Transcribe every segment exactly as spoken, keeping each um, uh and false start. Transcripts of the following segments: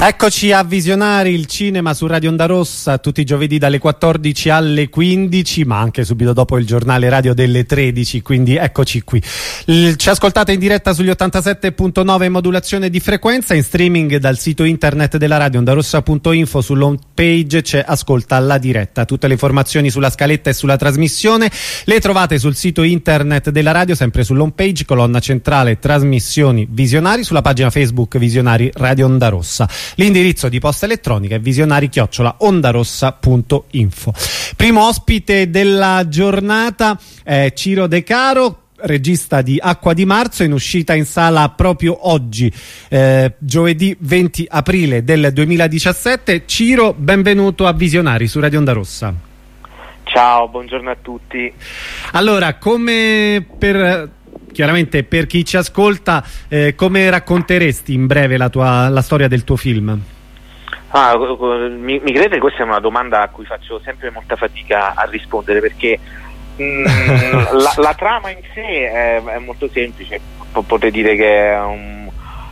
Eccoci a Visionari, il cinema su Radio Onda Rossa tutti i giovedì dalle quattordici alle quindici, ma anche subito dopo il giornale radio delle tredici, quindi eccoci qui. Il, ci ascoltate in diretta sugli ottantasette punto nove in modulazione di frequenza, in streaming dal sito internet della radio ondarossa punto info. Sull'home page c'è Ascolta la diretta. Tutte le informazioni sulla scaletta e sulla trasmissione le trovate sul sito internet della radio, sempre sull'home page, colonna centrale trasmissioni Visionari, sulla pagina Facebook Visionari Radio Onda Rossa. L'indirizzo di posta elettronica è visionari chiocciola ondarossa punto info. Primo ospite della giornata è Ciro De Caro, regista di Acqua di Marzo, in uscita in sala proprio oggi, eh, giovedì venti aprile del duemiladiciassette. Ciro, benvenuto a Visionari su Radio Onda Rossa. Ciao, buongiorno a tutti. Allora, come per... chiaramente per chi ci ascolta, eh, come racconteresti in breve la, tua, la storia del tuo film? Ah, mi, mi crede, questa è una domanda a cui faccio sempre molta fatica a rispondere, perché mh, la, la trama in sé è, è molto semplice. P- potete dire che è un,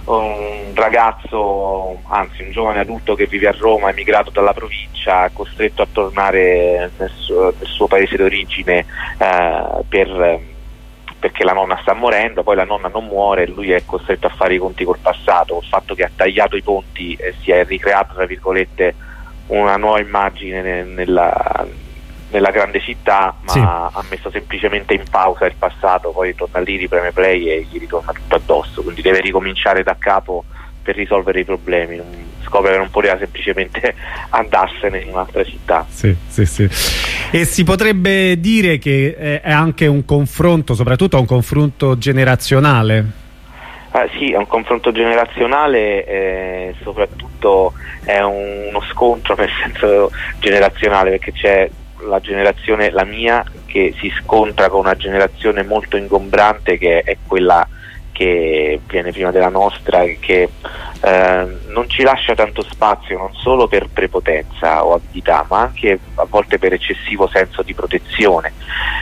un ragazzo, anzi un giovane adulto che vive a Roma, emigrato dalla provincia, costretto a tornare nel suo, nel suo paese d'origine eh, per... perché la nonna sta morendo, poi la nonna non muore e lui è costretto a fare i conti col passato, col fatto che ha tagliato i ponti e si è ricreato, tra virgolette, una nuova immagine ne, nella, nella grande città, ma sì, ha messo semplicemente in pausa il passato, poi torna lì, ripreme play e gli ritorna tutto addosso, quindi deve ricominciare da capo per risolvere i problemi. Non, scopre che non poteva semplicemente andarsene in un'altra città. Sì, sì, sì. E si potrebbe dire che è anche un confronto, soprattutto un confronto generazionale. Eh, sì, è un confronto generazionale, e soprattutto è un, uno scontro nel senso generazionale, perché c'è la generazione, la mia, che si scontra con una generazione molto ingombrante, che è quella che viene prima della nostra, che eh, non ci lascia tanto spazio, non solo per prepotenza o abilità, ma anche a volte per eccessivo senso di protezione,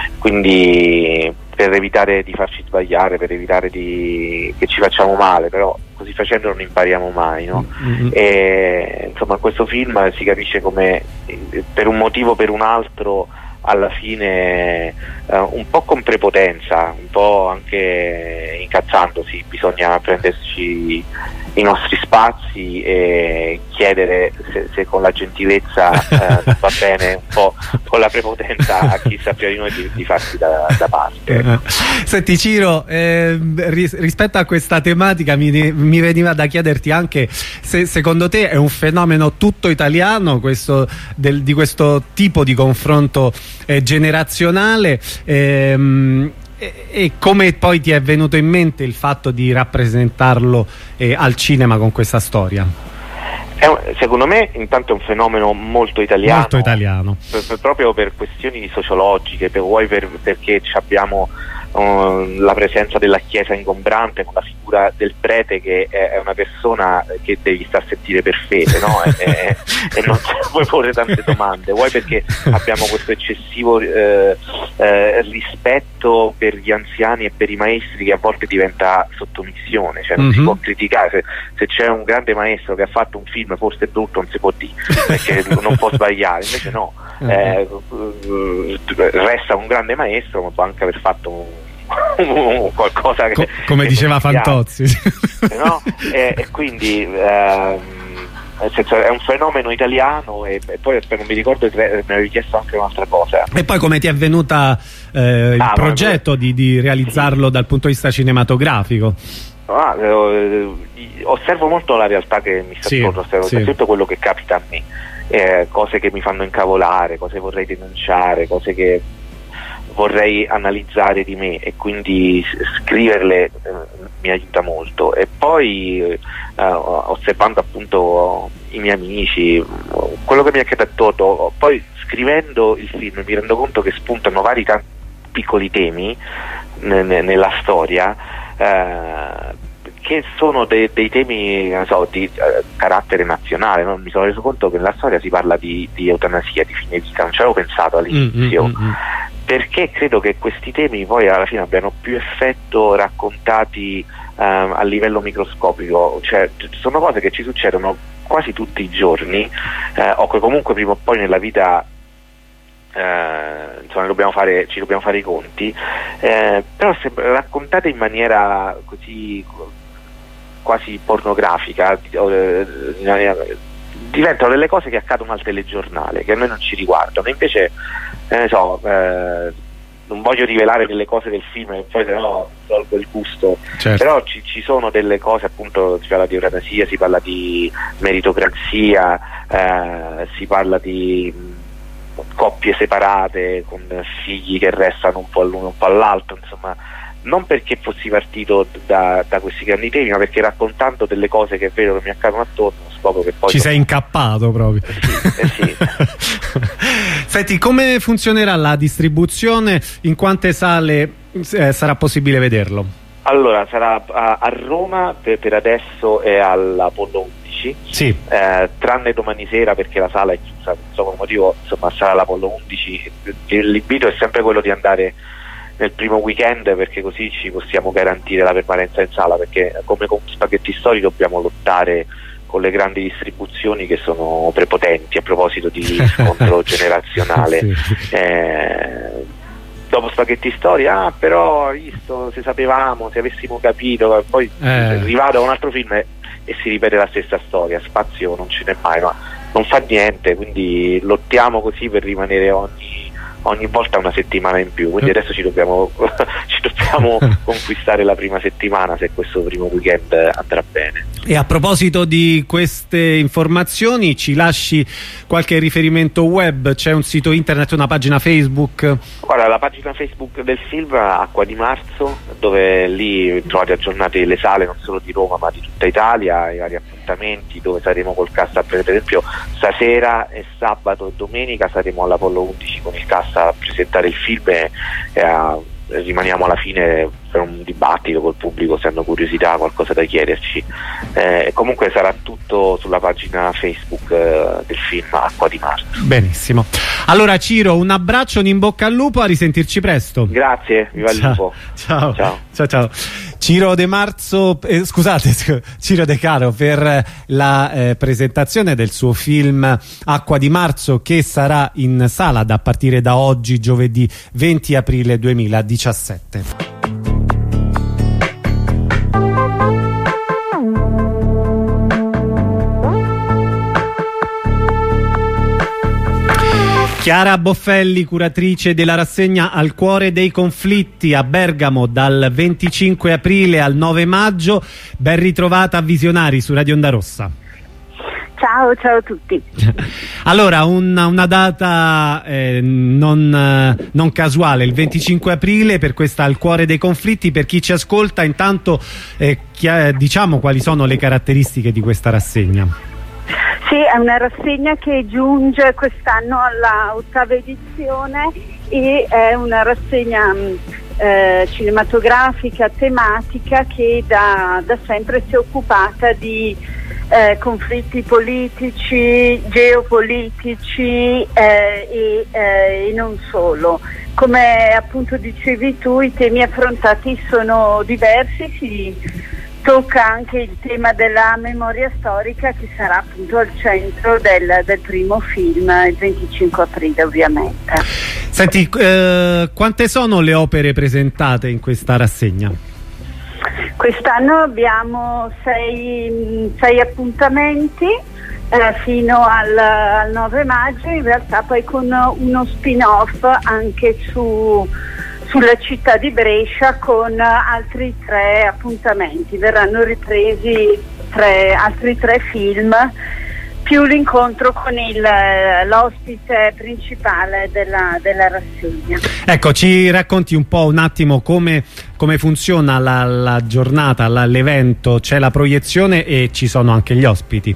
quindi per evitare di farci sbagliare, per evitare di, che ci facciamo male, però così facendo non impariamo mai, no? Mm-hmm. E, insomma, in questo film si capisce come per un motivo o per un altro alla fine, uh, un po' con prepotenza, un po' anche incazzandosi, bisogna prenderci i nostri spazi e chiedere se, se con la gentilezza uh, va bene, un po' con la prepotenza a chi sa più di noi di, di farsi da, da parte. Senti Ciro, eh, ris- rispetto a questa tematica mi, mi veniva da chiederti anche se secondo te è un fenomeno tutto italiano questo, del, di questo tipo di confronto eh, generazionale, ehm, e, e come poi ti è venuto in mente il fatto di rappresentarlo eh, al cinema con questa storia? È un, secondo me intanto è un fenomeno molto italiano, molto italiano. Per, per, proprio per questioni sociologiche, per, vuoi per, perché abbiamo uh, la presenza della chiesa ingombrante con la figura del prete che è, è una persona che devi star a sentire per fede, no? e, e, e non puoi porre tante domande, vuoi perché abbiamo questo eccessivo eh, eh, rispetto per gli anziani e per i maestri che a volte diventa sottomissione, cioè non mm-hmm. si può criticare, se, se c'è un grande maestro che ha fatto un film forse è brutto, non si può dire perché non può sbagliare, invece no, eh, resta un grande maestro, ma può anche aver fatto un qualcosa che Co- come che diceva Fantozzi, no? e, e quindi ehm, nel senso, è un fenomeno italiano. E, e poi non mi ricordo, mi avevi chiesto anche un'altra cosa. E poi come ti è venuta eh, il ah, progetto ma... di, di realizzarlo sì. dal punto di vista cinematografico? Ah, eh, osservo molto la realtà che mi sta attorno, sì, osservo sì. tutto quello che capita a me, eh, cose che mi fanno incavolare, cose che vorrei denunciare, cose che vorrei analizzare di me, e quindi scriverle eh, mi aiuta molto. E poi eh, osservando appunto i miei amici, quello che mi accade attorno, poi scrivendo il film mi rendo conto che spuntano vari tanti piccoli temi n- n- nella storia, eh, che sono de- dei temi, non so, di eh, carattere nazionale, no? Mi sono reso conto che nella storia si parla di, di eutanasia, di fine vita, non ci avevo pensato all'inizio, mm-hmm. perché credo che questi temi poi alla fine abbiano più effetto raccontati um, a livello microscopico, cioè sono cose che ci succedono quasi tutti i giorni, eh, o che comunque prima o poi nella vita eh, insomma ne dobbiamo fare, ci dobbiamo fare i conti, eh, però se raccontate in maniera così quasi pornografica, eh, diventano delle cose che accadono al telegiornale, che a noi non ci riguardano. Invece, eh, ne so, eh, non voglio rivelare delle cose del film, poi se no tolgo il gusto, certo. Però ci, ci sono delle cose, appunto, si parla di eutanasia, si parla di meritocrazia, eh, si parla di mh, coppie separate con figli che restano un po' all'uno un po' all'altro, insomma, non perché fossi partito da, da questi grandi temi, ma perché raccontando delle cose che vedo che mi accadono attorno scopro che poi ci sei incappato proprio. Eh sì, eh sì. Senti, come funzionerà la distribuzione? In quante sale eh, sarà possibile vederlo? Allora, sarà a, a Roma per, per adesso è all'Apollo undici, sì. eh, tranne domani sera perché la sala è chiusa per so motivo, insomma sarà all'Apollo undici. L'invito è sempre quello di andare nel primo weekend, perché così ci possiamo garantire la permanenza in sala, perché come con Spaghetti Story dobbiamo lottare con le grandi distribuzioni che sono prepotenti a proposito di scontro generazionale. Sì. Eh, dopo Spaghetti Story, ah però visto, se sapevamo, se avessimo capito, poi eh. arrivato a un altro film e, e si ripete la stessa storia, spazio non ce n'è mai, ma non fa niente, quindi lottiamo così per rimanere ogni ogni volta una settimana in più, quindi adesso ci dobbiamo ci dobbiamo conquistare la prima settimana, se questo primo weekend andrà bene. E a proposito di queste informazioni, ci lasci qualche riferimento web? C'è un sito internet, una pagina Facebook? Guarda, la pagina Facebook del film Acqua di Marzo, dove lì trovate aggiornate le sale non solo di Roma ma di tutta Italia, i vari appuntamenti, dove saremo col cast, per esempio stasera e sabato e domenica saremo all'Apollo undici con il cast a presentare il film e, e a, rimaniamo alla fine per un dibattito col pubblico se hanno curiosità, qualcosa da chiederci. Eh, comunque sarà tutto sulla pagina Facebook eh, del film Acqua di Marzo. Benissimo. Allora Ciro, un abbraccio, un in bocca al lupo, a risentirci presto. Grazie, viva il lupo. Ciao. Ciao. Ciao ciao. Ciro De Marzo, eh, scusate, Ciro De Caro, per la eh, presentazione del suo film Acqua di Marzo, che sarà in sala da partire da oggi, giovedì venti aprile duemiladiciassette. Chiara Boffelli, curatrice della rassegna Al cuore dei conflitti a Bergamo dal venticinque aprile al nove maggio. Ben ritrovata a Visionari su Radio Onda Rossa. Ciao, ciao a tutti. Allora, una, una data eh, non, eh, non casuale, il venticinque aprile, per questa Al cuore dei conflitti. Per chi ci ascolta, intanto eh, chi, eh, diciamo quali sono le caratteristiche di questa rassegna. Sì, è una rassegna che giunge quest'anno alla ottava edizione e è una rassegna eh, cinematografica, tematica, che da, da sempre si è occupata di eh, conflitti politici, geopolitici eh, e, eh, e non solo. Come appunto dicevi tu, i temi affrontati sono diversi, si tocca anche il tema della memoria storica, che sarà appunto al centro del, del primo film, il venticinque aprile ovviamente. Senti, eh, quante sono le opere presentate in questa rassegna? Quest'anno abbiamo sei, sei appuntamenti eh, fino al, al nove maggio, in realtà poi con uno spin-off anche su sulla città di Brescia, con altri tre appuntamenti. Verranno ripresi tre, altri tre film, più l'incontro con l'ospite principale della, della rassegna. Ecco, ci racconti un po', un attimo, come, come funziona la, la giornata, l'evento? C'è la proiezione e ci sono anche gli ospiti.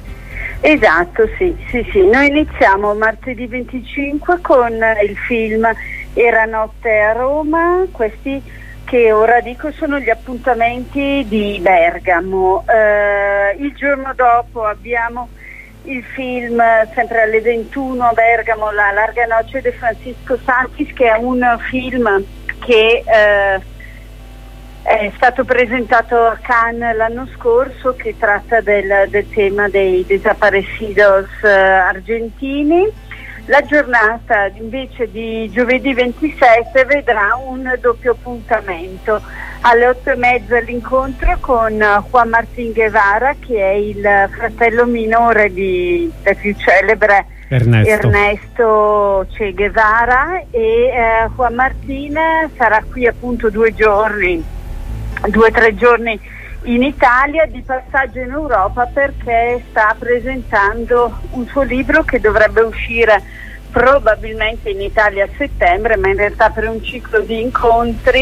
Esatto, sì, sì, sì. Noi iniziamo martedì venticinque con il film Era notte a Roma. Questi che ora dico sono gli appuntamenti di Bergamo. Eh, il giorno dopo abbiamo il film, sempre alle ventuno a Bergamo, La larga noche di Francisco Santis, che è un film che eh, è stato presentato a Cannes l'anno scorso, che tratta del, del tema dei desaparecidos eh, argentini. La giornata invece di giovedì ventisette vedrà un doppio appuntamento. Alle otto e mezza l'incontro con Juan Martín Guevara, che è il fratello minore di, del più celebre Ernesto, Ernesto Che Guevara, e eh, Juan Martín sarà qui appunto due giorni, due o tre giorni in Italia, di passaggio in Europa, perché sta presentando un suo libro che dovrebbe uscire probabilmente in Italia a settembre, ma in realtà per un ciclo di incontri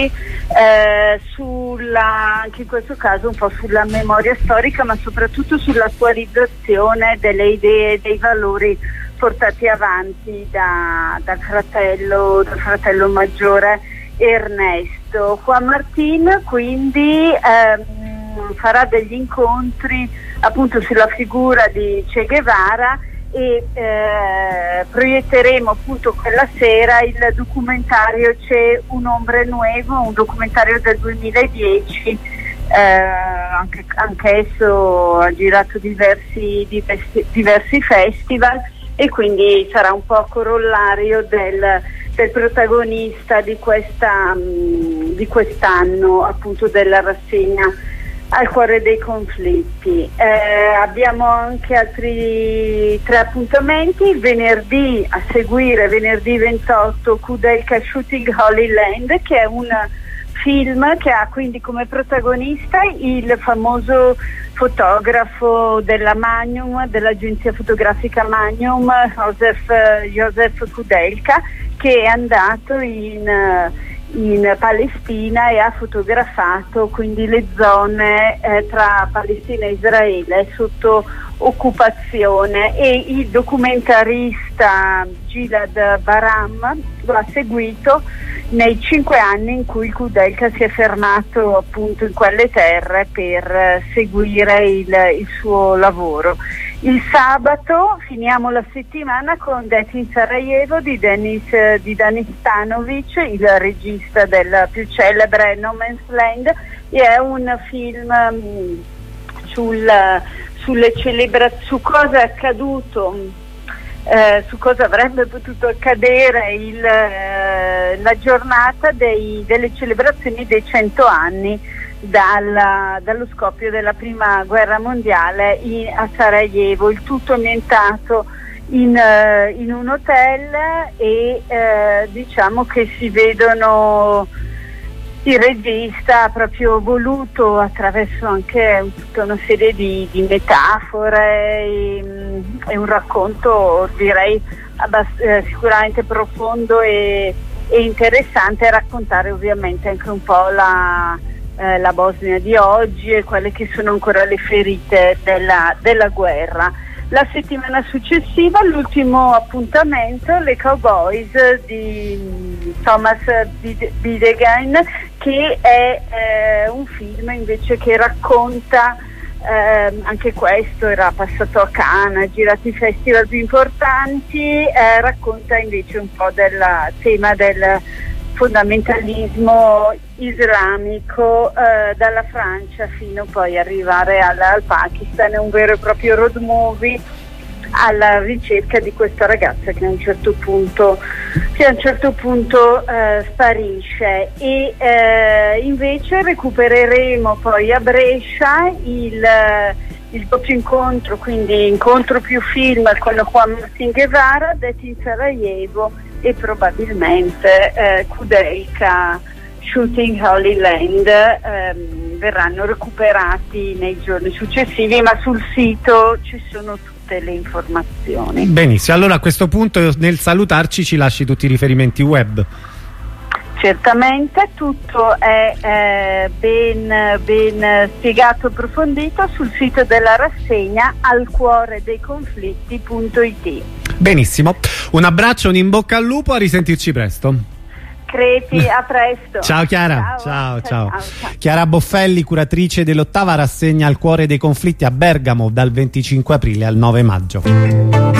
eh, sulla, anche in questo caso un po' sulla memoria storica, ma soprattutto sull'attualizzazione delle idee e dei valori portati avanti da, dal fratello, dal fratello maggiore Ernesto. Juan Martín quindi ehm, farà degli incontri appunto sulla figura di Che Guevara, e eh, proietteremo appunto quella sera il documentario C'è un hombre nuevo, un documentario del duemiladieci, eh, anche, anch'esso ha girato diversi, diversi, diversi festival, e quindi sarà un po' corollario del, del protagonista di, questa, mh, di quest'anno, appunto della rassegna Al cuore dei conflitti. Eh, abbiamo anche altri tre appuntamenti. Venerdì, a seguire, venerdì ventotto, Kudelka Shooting Holy Land, che è un film che ha quindi come protagonista il famoso fotografo della Magnum, dell'agenzia fotografica Magnum, Joseph, Joseph Kudelka, che è andato in in Palestina e ha fotografato quindi le zone eh, tra Palestina e Israele sotto occupazione, e il documentarista Gilad Baram lo ha seguito nei cinque anni in cui Kudelka si è fermato appunto in quelle terre per eh, seguire il, il suo lavoro. Il sabato finiamo la settimana con Death in Sarajevo di Denis, di Danis Stanovic, il regista del più celebre No Man's Land, e è un film um, sul, sulle celebrazioni, su cosa è accaduto, eh, su cosa avrebbe potuto accadere il, eh, la giornata dei, delle celebrazioni dei cento anni Dalla, dallo scoppio della prima guerra mondiale in, a Sarajevo. Il tutto ambientato in, uh, in un hotel, e uh, diciamo che si vedono, il regista ha proprio voluto, attraverso anche tutta una serie di, di metafore e, e un racconto direi abbast- eh, sicuramente profondo e, e interessante, raccontare ovviamente anche un po' la Eh, la Bosnia di oggi e quelle che sono ancora le ferite della, della guerra. La settimana successiva, l'ultimo appuntamento, Le Cowboys di Thomas Bidegain, che è eh, un film invece che racconta, eh, anche questo era passato a Cannes, ha girato i festival più importanti, eh, racconta invece un po' del tema del fondamentalismo islamico, eh, dalla Francia fino poi arrivare al, al Pakistan. È un vero e proprio road movie alla ricerca di questa ragazza che a un certo punto, che a un certo punto eh, sparisce. E eh, invece recupereremo poi a Brescia il, il doppio incontro, quindi incontro più film con Juan Martín Guevara, Death in Sarajevo, e probabilmente eh, Kudelka Shooting Holy Land ehm, verranno recuperati nei giorni successivi, ma sul sito ci sono tutte le informazioni. Benissimo, allora a questo punto nel salutarci ci lasci tutti i riferimenti web. Certamente, tutto è eh, ben, ben spiegato e approfondito sul sito della rassegna al cuore dei conflitti punto it. Benissimo, un abbraccio, un in bocca al lupo, a risentirci presto. Creti, a presto. Ciao Chiara. Ciao, ciao, ciao. ciao, ciao. Chiara Boffelli, curatrice dell'ottava rassegna al cuore dei conflitti a Bergamo dal venticinque aprile al nove maggio.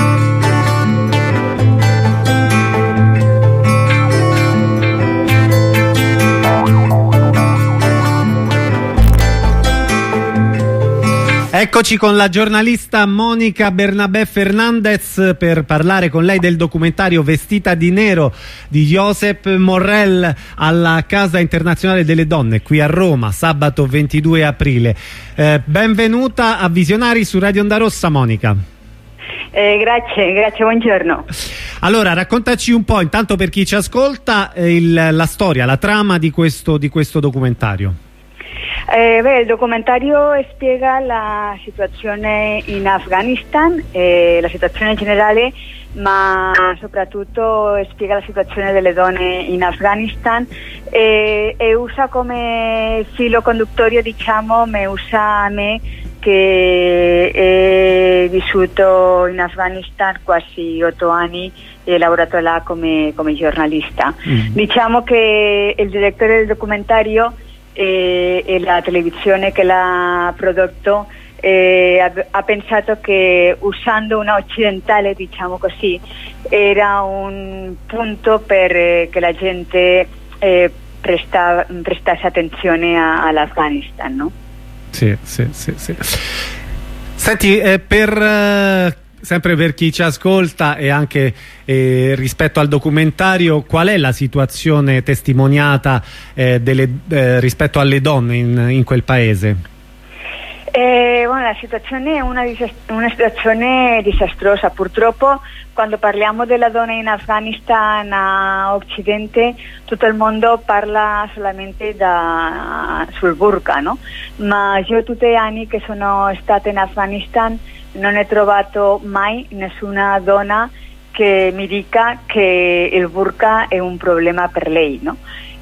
Eccoci con la giornalista Monica Bernabé Fernandez per parlare con lei del documentario Vestita di nero di Josep Morrell alla Casa Internazionale delle Donne qui a Roma, sabato ventidue aprile. Eh, benvenuta a Visionari su Radio Onda Rossa, Monica. Eh, grazie, grazie, buongiorno. Allora, raccontaci un po', intanto per chi ci ascolta, eh, il, la storia, la trama di questo, di questo documentario. Eh, beh, il documentario spiega la situazione in Afghanistan, eh, la situazione generale, ma soprattutto spiega la situazione delle donne in Afghanistan e, e usa come filo conduttorio, diciamo, me usa a me che è vissuto in Afghanistan quasi otto anni e ho lavorato là come, come giornalista. Mm. Diciamo che il direttore del documentario e, e la televisione che l'ha prodotto eh, ha, ha pensato che usando una occidentale, diciamo così, era un punto per eh, che la gente eh, presta, prestasse attenzione a, all'Afghanistan, no? Sì, sì, sì, sì. Senti, eh, per eh, sempre per chi ci ascolta e anche eh, rispetto al documentario, qual è la situazione testimoniata eh, delle, eh, rispetto alle donne in, in quel paese? Eh, bueno, la situazione è una, una situazione disastrosa. Purtroppo quando parliamo della donna in Afghanistan a Occidente, tutto il mondo parla solamente da, sul burqa, no? Ma io tutti gli anni che sono stata in Afghanistan non ho trovato mai nessuna donna che mi dica che il burqa è un problema per lei, no?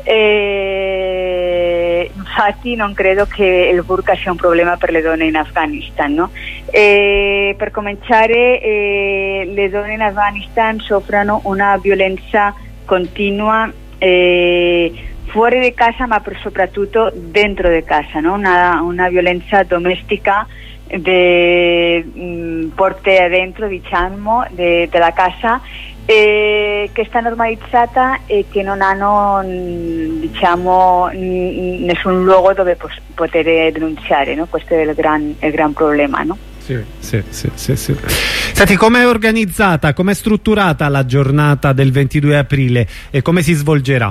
E infatti non credo che il burqa sia un problema per le donne in Afghanistan, no? E per cominciare, eh, le donne in Afghanistan soffrono una violenza continua eh, fuori di casa, ma soprattutto dentro di casa, no? Una, una violenza domestica de mh, porte adentro, diciamo, de, della casa, eh, che sta normalizzata e che non hanno, diciamo, nessun luogo dove poter denunciare, no? Questo è il gran, il gran problema, no? Sì, sì, sì, sì, sì. Senti, com'è organizzata, com'è strutturata la giornata del ventidue aprile e come si svolgerà?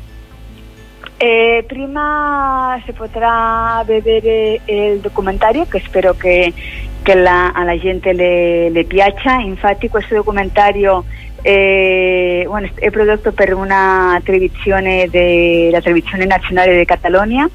Eh, prima si potrà vedere il documentario, che spero che, che la, alla gente le, le piaccia. Infatti questo documentario è, bueno, è prodotto per una televisione, de, la televisione nazionale di Catalogna,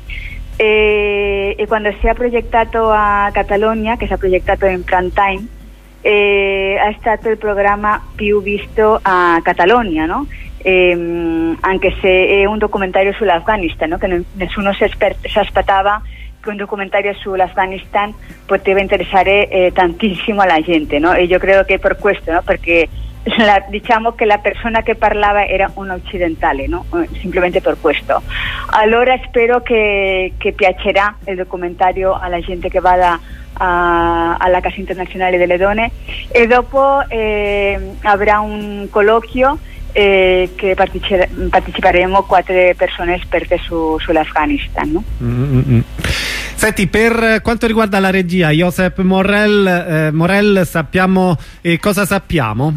e, e quando si è proiettato a Catalogna, che si è proiettato in prime time, eh, è stato il programma più visto a Catalogna, no? Eh, anche se è un documentario sull'Afghanistan, no? Che non, nessuno si, si aspettava che un documentario sull'Afghanistan poteva interessare eh, tantissimo alla gente, no? E io credo che per questo, no? Perché la, diciamo che la persona che parlava era un occidentale, no? Simplemente per questo. Allora spero che, che piacerà il documentario alla gente che vada a, alla Casa Internazionale delle Donne, e dopo eh, avrà un colloquio Eh, che partecipe parteciperemo quattro persone esperte su, sull'Afghanistan, no? Mm-hmm. Senti, per quanto riguarda la regia, Josep Morrell, eh, Morrell sappiamo eh, cosa sappiamo?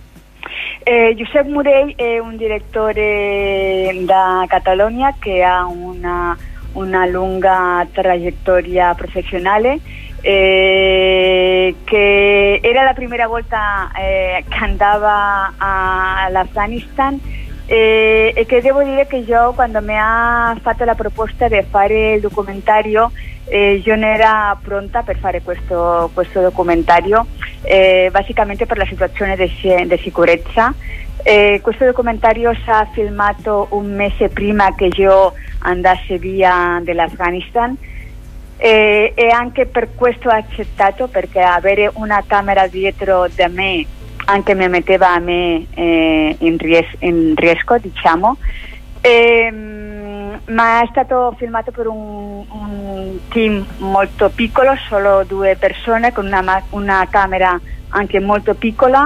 Eh, Josep Morrell è un direttore da Catalogna che ha una, una lunga traiettoria professionale, Eh, che era la prima volta eh, che andava all'Afghanistan, eh, e che devo dire che io, quando mi ha fatto la proposta di fare il documentario, eh, io non era pronta per fare questo, questo documentario, eh, basicamente per la situazione di sicurezza. Eh, questo documentario si è filmato un mese prima che io andassi via dall'Afghanistan. E, e anche per questo ho accettato, perché avere una camera dietro da me anche mi metteva a me eh, in, ries in riesco, diciamo. E, ma è stato filmato per un, un team molto piccolo, solo due persone con una, una camera anche molto piccola.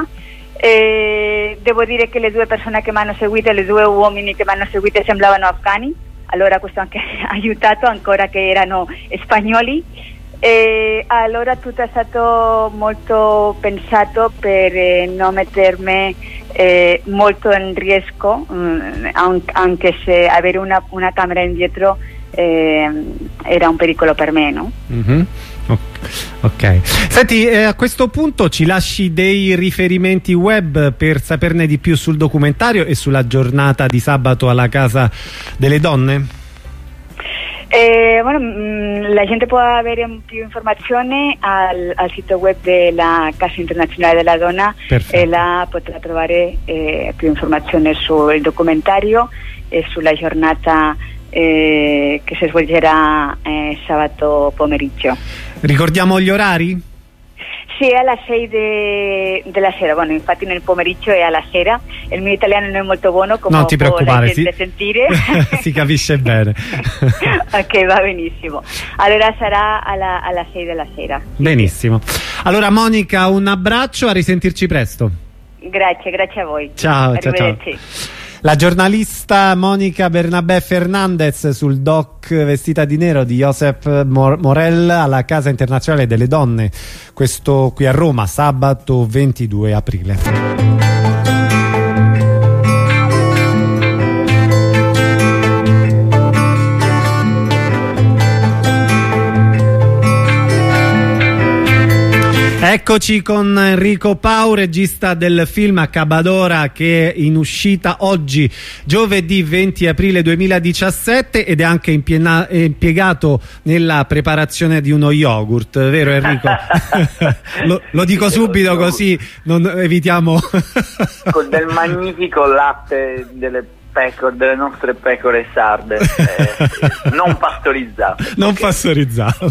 E devo dire che le due persone che mi hanno seguito, le due uomini che mi hanno seguito, sembravano afghani. Allora questo anche ha aiutato, ancora che erano spagnoli. E allora tutto è stato molto pensato per eh, non mettermi eh, molto in rischio, mh, anche se avere una, una camera indietro eh, era un pericolo per me, no? Mm-hmm. Ok, senti, eh, a questo punto ci lasci dei riferimenti web per saperne di più sul documentario e sulla giornata di sabato alla Casa delle Donne? Eh, bueno, mh, la gente può avere più informazioni al, al sito web della Casa Internazionale della Donna. Perfetto. E là potrà trovare eh, più informazioni sul documentario e sulla giornata eh, che si svolgerà eh, sabato pomeriggio. Ricordiamo gli orari? Sì, è alle sei de, della sera, bueno, infatti nel pomeriggio è alla sera. Il mio italiano non è molto buono, come non ti preoccupare, si, sentire. Si capisce bene. Ok, va benissimo. Allora sarà alla, alla sei della sera. Benissimo. Allora Monica, un abbraccio, a risentirci presto. Grazie, grazie a voi. Ciao, ciao, ciao. La giornalista Monica Bernabé Fernandez sul doc Vestita di nero di Josep Morell alla Casa Internazionale delle Donne, questo qui a Roma, sabato ventidue aprile. Eccoci con Enrico Pau, regista del film Accabadora, che è in uscita oggi, giovedì venti aprile duemiladiciassette, ed è anche impiegato nella preparazione di uno yogurt, vero Enrico? lo, lo dico subito così non evitiamo... Con del magnifico latte delle pecore, delle nostre pecore sarde, eh, non pastorizzato. Non okay. pastorizzato.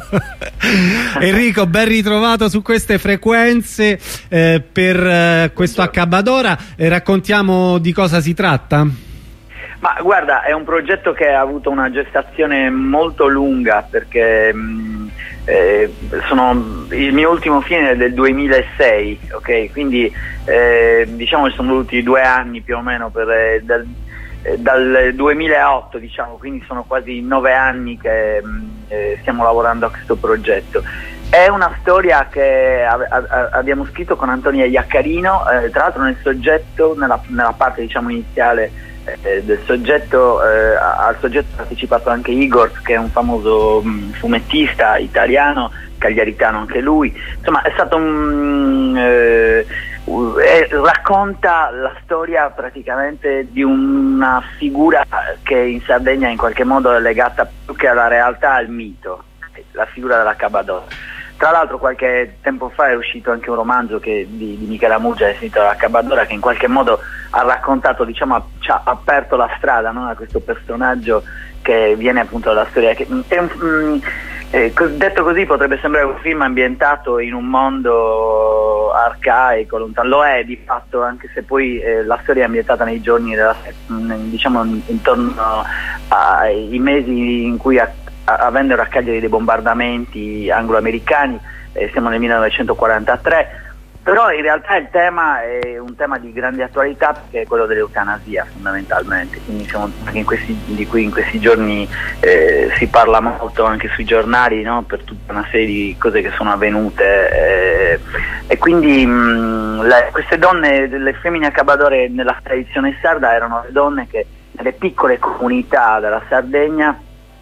Enrico, ben ritrovato su queste frequenze eh, per eh, questo Accabadora. Eh, raccontiamo di cosa si tratta? Ma guarda, è un progetto che ha avuto una gestazione molto lunga, perché mh, eh, sono, il mio ultimo film è del duemilasei, ok? Quindi eh, diciamo che sono voluti due anni più o meno per... Eh, dal, dal duemilaotto, diciamo, quindi sono quasi nove anni che eh, stiamo lavorando a questo progetto. È una storia che ave, a, abbiamo scritto con Antonia Iaccarino, eh, tra l'altro nel soggetto, nella, nella parte diciamo iniziale eh, del soggetto, eh, al soggetto ha partecipato anche Igor, che è un famoso mh, fumettista italiano, cagliaritano anche lui. Insomma, è stato un... Eh, Eh, racconta la storia praticamente di una figura che in Sardegna in qualche modo è legata più che alla realtà al mito, la figura dell'Accabadora. Tra l'altro qualche tempo fa è uscito anche un romanzo che, di, di Michela Muggia, si intitola Accabadora, che in qualche modo ha raccontato, diciamo, ha, ci ha aperto la strada, no, a questo personaggio che viene appunto dalla storia. Che, è un, mh, Eh, detto così potrebbe sembrare un film ambientato in un mondo arcaico, lontano. Lo è di fatto, anche se poi eh, la storia è ambientata nei giorni della, diciamo intorno ai mesi in cui a, a, avvennero a Cagliari dei bombardamenti anglo-americani, eh, siamo nel millenovecentoquarantatré. Però in realtà il tema è un tema di grande attualità, perché è quello dell'eutanasia fondamentalmente, quindi siamo anche in questi, di cui in questi giorni eh, si parla molto anche sui giornali, no? Per tutta una serie di cose che sono avvenute, eh, e quindi mh, le, queste donne, le femmine accabadore nella tradizione sarda, erano le donne che nelle piccole comunità della Sardegna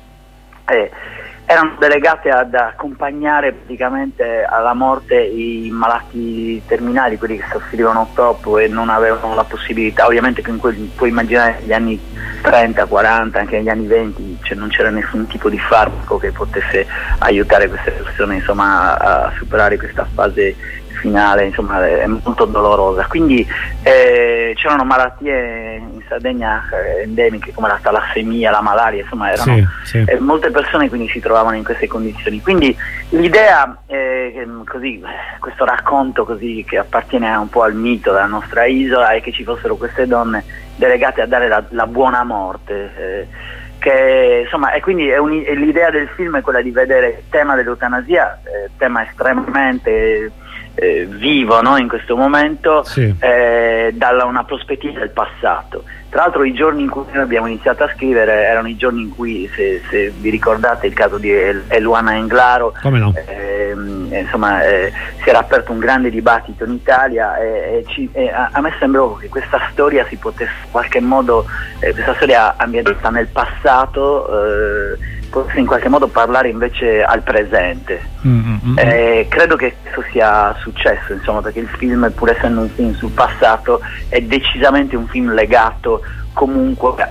eh, erano delegate ad accompagnare praticamente alla morte i malati terminali, quelli che soffrivano troppo e non avevano la possibilità. Ovviamente che in quel, puoi immaginare negli anni trenta, quaranta, anche negli anni venti, cioè non c'era nessun tipo di farmaco che potesse aiutare queste persone, insomma, a, a superare questa fase finale, insomma, è molto dolorosa. Quindi eh, c'erano malattie in Sardegna eh, endemiche come la talassemia, la malaria, insomma erano sì, sì. Eh, molte persone quindi si trovavano in queste condizioni. Quindi l'idea, eh, così, questo racconto così che appartiene un po' al mito della nostra isola, è che ci fossero queste donne delegate a dare la, la buona morte, eh, che insomma, e quindi è un, l'idea del film è quella di vedere il tema dell'eutanasia, eh, tema estremamente eh, vivo, no, in questo momento, sì. eh, dalla una prospettiva del passato. Tra l'altro i giorni in cui noi abbiamo iniziato a scrivere erano i giorni in cui, se, se vi ricordate il caso di El- Eluana Englaro, come no? ehm, insomma eh, si era aperto un grande dibattito in Italia e, e, ci, e a, a me sembrò che questa storia si potesse in qualche modo, eh, questa storia ambientata nel passato, eh, potesse in qualche modo parlare invece al presente. Mm-hmm. Eh, credo che questo sia successo, insomma, perché il film, pur essendo un film sul passato, è decisamente un film legato comunque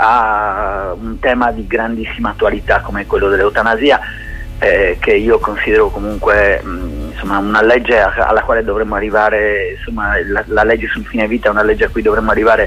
a un tema di grandissima attualità come quello dell'eutanasia, eh, che io considero comunque mh, insomma una legge alla quale dovremmo arrivare, insomma la, la legge sul fine vita è una legge a cui dovremmo arrivare,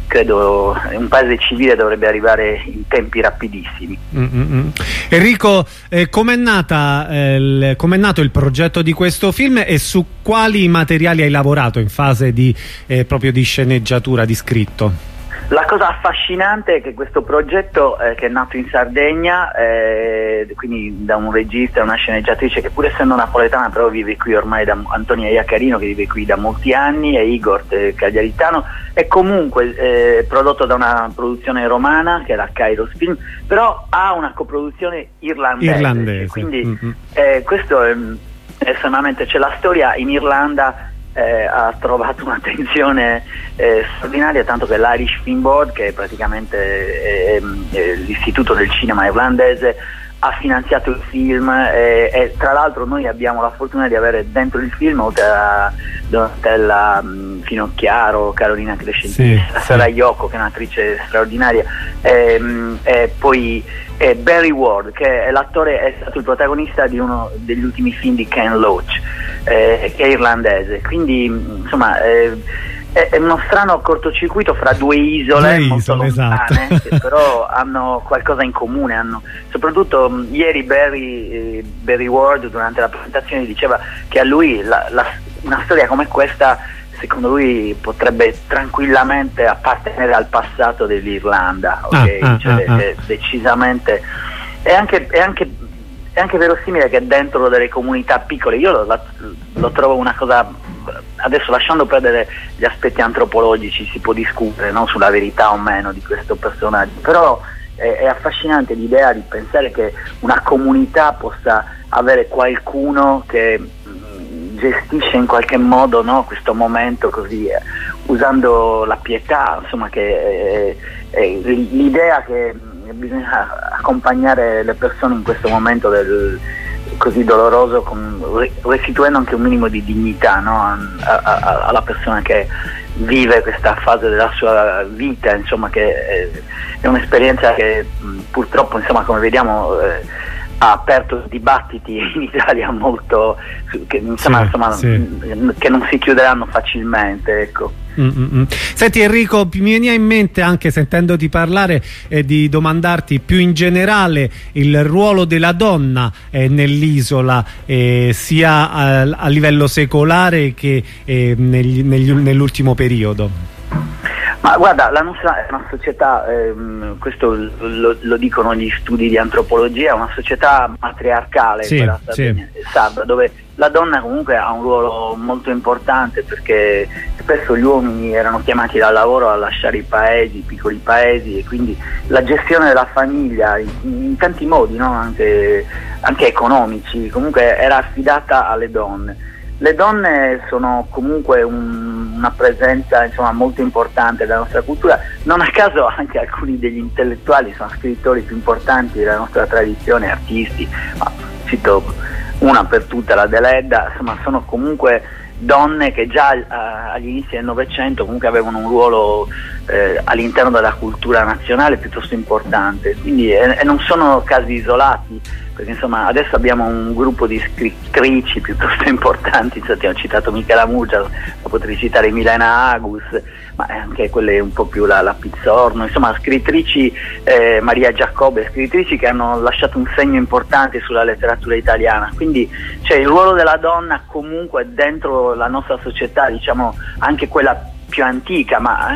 credo un paese civile dovrebbe arrivare in tempi rapidissimi. Mm-hmm. Enrico, eh, com'è nata, eh, com'è nato il progetto di questo film e su quali materiali hai lavorato in fase di, eh, proprio di sceneggiatura, di scritto? La cosa affascinante è che questo progetto, eh, che è nato in Sardegna, eh, quindi da un regista e una sceneggiatrice che, pur essendo napoletana, però vive qui ormai da Antonia Iaccarino, che vive qui da molti anni, e Igor eh, Cagliaritano, è comunque eh, prodotto da una produzione romana che è la Kairos Film, però ha una coproduzione irlandese, irlandese. Quindi mm-hmm. eh, questo è, è estremamente, c'è la storia in Irlanda. Eh, ha trovato un'attenzione eh, straordinaria, tanto che l'Irish Film Board, che è praticamente eh, eh, l'istituto del cinema irlandese, ha finanziato il film, eh, e tra l'altro noi abbiamo la fortuna di avere dentro il film, oltre a Donatella mh, Finocchiaro, Carolina Crescentini, sì, Sara sì. Iocco, che è un'attrice straordinaria, e, mh, e poi e Barry Ward, che è l'attore, è stato il protagonista di uno degli ultimi film di Ken Loach, eh, che è irlandese, quindi insomma eh, è, è uno strano cortocircuito fra due isole due molto isole, lontane, esatto. che però hanno qualcosa in comune, hanno, soprattutto mh, ieri Barry, eh, Barry Ward durante la presentazione diceva che a lui la, la, una storia come questa, secondo lui, potrebbe tranquillamente appartenere al passato dell'Irlanda, okay? ah, Cioè, ah, ah. è, decisamente è anche, è, anche, è anche verosimile che dentro delle comunità piccole, io lo, la, lo trovo una cosa, adesso lasciando perdere gli aspetti antropologici, si può discutere, no, sulla verità o meno di questo personaggio, però è, è affascinante l'idea di pensare che una comunità possa avere qualcuno che gestisce in qualche modo, no, questo momento così, eh, usando la pietà, insomma, che eh, eh, l'idea che bisogna accompagnare le persone in questo momento del, così doloroso, con, restituendo anche un minimo di dignità, no, a, a, alla persona che vive questa fase della sua vita, insomma, che è, è un'esperienza che purtroppo, insomma, come vediamo, eh, ha aperto dibattiti in Italia molto, che, insomma, sì, insomma, sì. che non si chiuderanno facilmente, ecco. Mm-mm. Senti Enrico, mi veniva in mente, anche sentendoti parlare, eh, di domandarti più in generale il ruolo della donna eh, nell'isola, eh, sia a, a livello secolare che eh, negli, negli, nell'ultimo periodo. Ma guarda, la nostra è una società, ehm, questo lo, lo dicono gli studi di antropologia, è una società matriarcale, sì, quella sì. sarda, dove la donna comunque ha un ruolo molto importante, perché spesso gli uomini erano chiamati dal lavoro a lasciare i paesi, i piccoli paesi, e quindi la gestione della famiglia in, in tanti modi, no? anche, anche economici, comunque era affidata alle donne. Le donne sono comunque un, una presenza, insomma, molto importante della nostra cultura, non a caso anche alcuni degli intellettuali sono scrittori più importanti della nostra tradizione, artisti, ma cito una per tutte, la Deledda, insomma, sono comunque donne che già uh, agli inizi del Novecento comunque avevano un ruolo eh, all'interno della cultura nazionale piuttosto importante, quindi e, e non sono casi isolati, perché insomma adesso abbiamo un gruppo di scrittrici piuttosto importanti, abbiamo citato Michela Murgia, la potrei citare Milena Agus, ma anche quelle un po' più la, la Pizzorno, insomma scrittrici, eh, Maria Giacobbe, scrittrici che hanno lasciato un segno importante sulla letteratura italiana, quindi cioè, il ruolo della donna comunque dentro la nostra società, diciamo anche quella più antica, ma eh,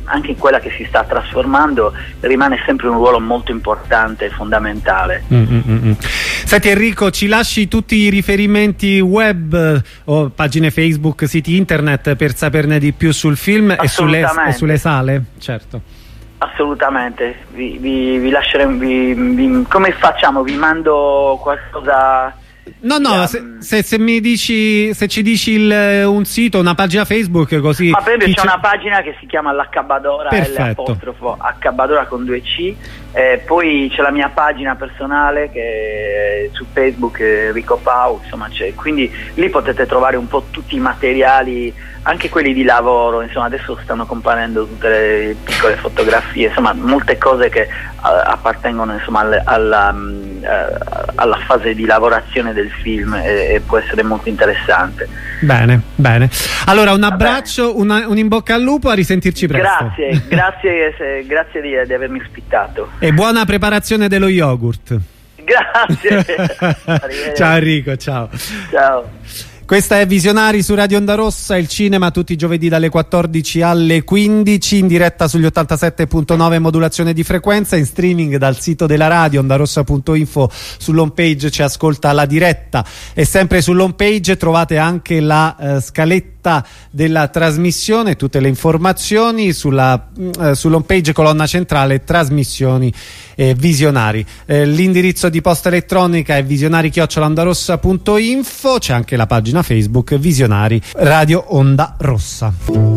anche in quella che si sta trasformando, rimane sempre un ruolo molto importante e fondamentale. Mm, mm, mm. Senti Enrico, ci lasci tutti i riferimenti web eh, o pagine Facebook, siti internet per saperne di più sul film e sulle, e sulle sale? Certo. Assolutamente, vi, vi, vi lasceremo, vi, vi, come facciamo? Vi mando qualcosa? No, no, se, se, se mi dici, se ci dici il, un sito, una pagina Facebook, così. Ma per esempio c'è una pagina che si chiama l'Accabadora, l'apostrofo Accabadora con due C, eh, poi c'è la mia pagina personale che è su Facebook, Enrico Pau, insomma c'è, quindi lì potete trovare un po' tutti i materiali, anche quelli di lavoro, insomma adesso stanno comparendo tutte le piccole fotografie, insomma molte cose che uh, appartengono insomma alle, alla, um, uh, alla fase di lavorazione del film e, e può essere molto interessante. Bene, bene. Allora un abbraccio, una, un in bocca al lupo, a risentirci presto. Grazie, grazie, se, grazie di, di avermi ospitato. E buona preparazione dello yogurt. Grazie. Ciao Enrico, ciao. Ciao. Questa è Visionari su Radio Onda Rossa, il cinema tutti i giovedì dalle quattordici alle quindici, in diretta sugli ottantasette punto nove modulazione di frequenza, in streaming dal sito della radio ondarossa punto info, sull'home page ci ascolta la diretta e sempre sull'home page trovate anche la eh, scaletta della trasmissione, tutte le informazioni sulla eh, sull'home page colonna centrale trasmissioni eh, Visionari. Eh, l'indirizzo di posta elettronica è visionari chiocciola ondarossa punto info, c'è anche la pagina Facebook Visionari Radio Onda Rossa.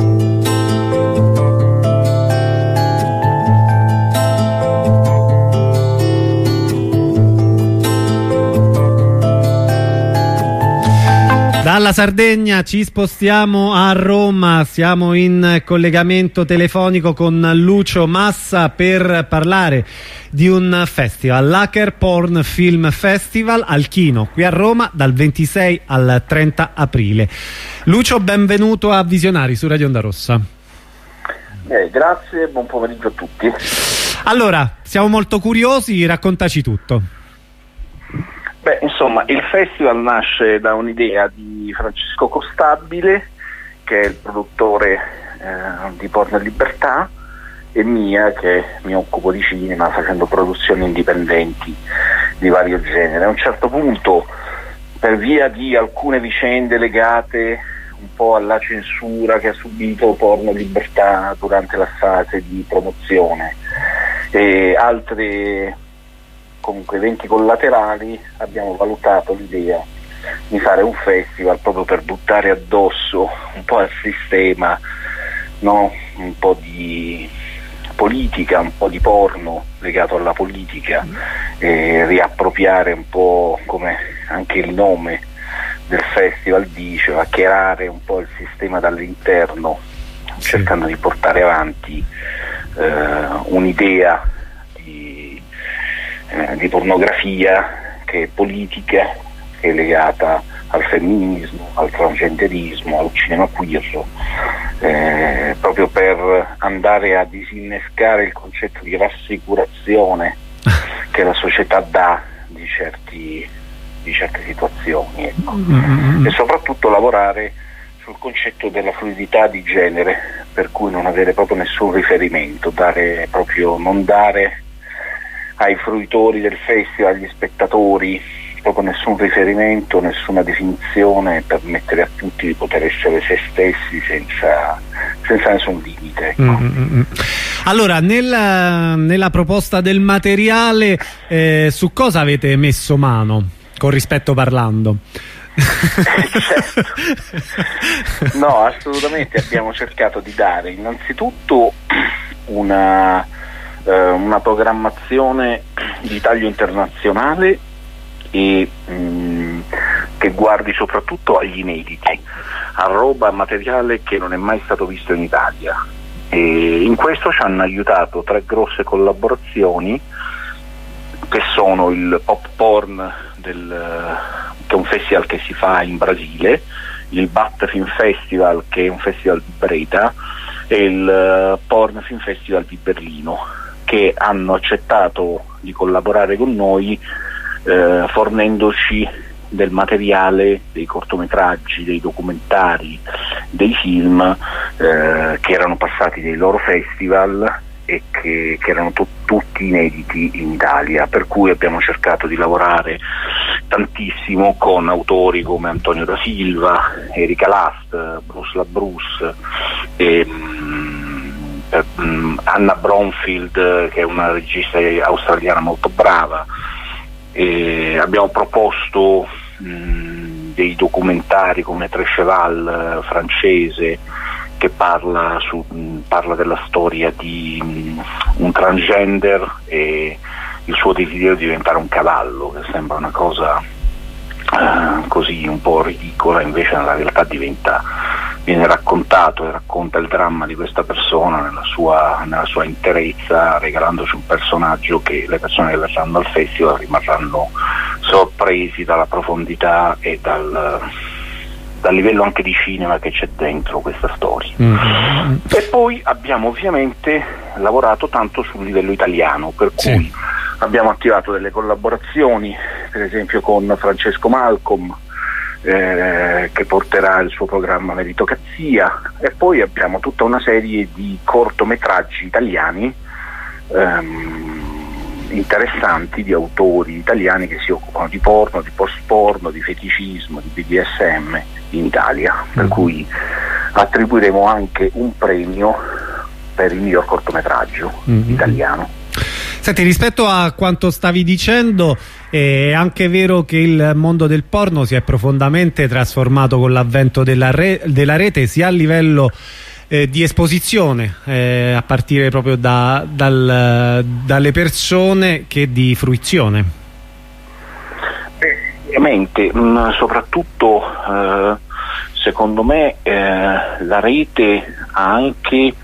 Dalla Sardegna ci spostiamo a Roma, siamo in collegamento telefonico con Lucio Massa per parlare di un festival, l'Hacker Porn Film Festival al Chino, qui a Roma dal ventisei al trenta aprile. Lucio, benvenuto a Visionari su Radio Onda Rossa. Eh, grazie, buon pomeriggio a tutti. Allora, siamo molto curiosi, raccontaci tutto. Beh, insomma, il festival nasce da un'idea di Francesco Costabile, che è il produttore eh, di Porno e Libertà, e mia, che mi occupo di cinema facendo produzioni indipendenti di vario genere. A un certo punto, per via di alcune vicende legate un po' alla censura che ha subito Porno e Libertà durante la fase di promozione e altre comunque eventi collaterali, abbiamo valutato l'idea di fare un festival proprio per buttare addosso un po' al sistema, no? Un po' di politica, un po' di porno legato alla politica, e riappropriare un po', come anche il nome del festival dice, hackerare un po' il sistema dall'interno, sì, cercando di portare avanti eh, un'idea di, eh, di pornografia che è politica, che è legata al femminismo, al transgenderismo, al cinema queer, eh, proprio per andare a disinnescare il concetto di rassicurazione che la società dà di, certi, di certe situazioni, ecco. Mm-hmm. E soprattutto lavorare sul concetto della fluidità di genere, per cui non avere proprio nessun riferimento, dare proprio, non dare ai fruitori del festival, agli spettatori, proprio nessun riferimento, nessuna definizione, per permettere a tutti di poter essere se stessi senza, senza nessun limite, ecco. Mm-hmm. Allora, nella, nella proposta del materiale, eh, su cosa avete messo mano, con rispetto parlando? Certo. No, assolutamente abbiamo cercato di dare innanzitutto una, eh, una programmazione di taglio internazionale e mh, che guardi soprattutto agli inediti, a roba, materiale che non è mai stato visto in Italia, e in questo ci hanno aiutato tre grosse collaborazioni che sono il Pop Porn del, che è un festival che si fa in Brasile, il Bat Film Festival che è un festival di Breda e il Porn Film Festival di Berlino, che hanno accettato di collaborare con noi Eh, fornendoci del materiale, dei cortometraggi, dei documentari, dei film eh, che erano passati dei loro festival e che, che erano tu, tutti inediti in Italia, per cui abbiamo cercato di lavorare tantissimo con autori come Antonio da Silva, Erika Last, Bruce LaBruce, e, um, um, Anna Bromfield, che è una regista australiana molto brava. E abbiamo proposto um, dei documentari come Tre Cheval uh, francese, che parla, su, parla della storia di um, un transgender e il suo desiderio di diventare un cavallo, che sembra una cosa uh, così un po' ridicola, invece nella realtà diventa, viene raccontato e racconta il dramma di questa persona nella sua, nella sua interezza, regalandoci un personaggio che le persone che verranno al festival rimarranno sorpresi dalla profondità e dal dal livello anche di cinema che c'è dentro questa storia. Mm-hmm. E poi abbiamo ovviamente lavorato tanto sul livello italiano, per cui sì. abbiamo attivato delle collaborazioni, per esempio con Francesco Malcolm, eh, che porterà il suo programma Meritocrazia, e poi abbiamo tutta una serie di cortometraggi italiani ehm, interessanti, di autori italiani che si occupano di porno, di post-porno, di feticismo, di B D S M in Italia, per cui attribuiremo anche un premio per il miglior cortometraggio mm-hmm. italiano. Senti, rispetto a quanto stavi dicendo, è anche vero che il mondo del porno si è profondamente trasformato con l'avvento della, re della rete, sia a livello eh, di esposizione, eh, a partire proprio da, dal, dalle persone, che di fruizione. Ovviamente, mh, soprattutto eh, secondo me eh, la rete ha anche,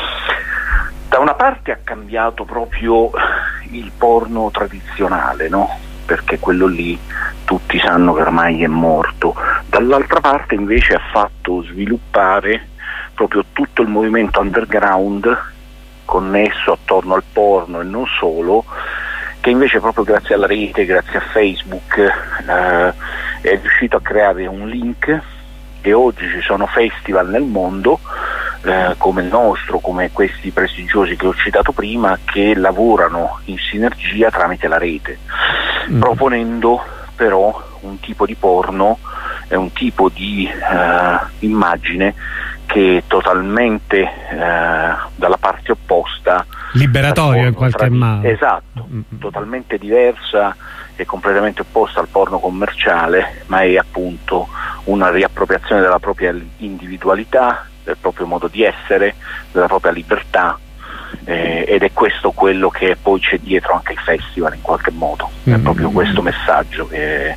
da una parte ha cambiato proprio il porno tradizionale, no? Perché quello lì tutti sanno che ormai è morto, dall'altra parte invece ha fatto sviluppare proprio tutto il movimento underground connesso attorno al porno e non solo, che invece proprio grazie alla rete, grazie a Facebook eh, è riuscito a creare un link, e oggi ci sono festival nel mondo eh, come il nostro, come questi prestigiosi che ho citato prima, che lavorano in sinergia tramite la rete, mm. proponendo però un tipo di porno e un tipo di eh, immagine che è totalmente eh, dalla parte opposta, liberatorio in qualche modo. Esatto, mm-hmm. totalmente diversa e completamente opposta al porno commerciale, ma è appunto una riappropriazione della propria individualità, del proprio modo di essere, della propria libertà, eh, ed è questo quello che poi c'è dietro anche il festival in qualche modo, mm-hmm. è proprio questo messaggio che,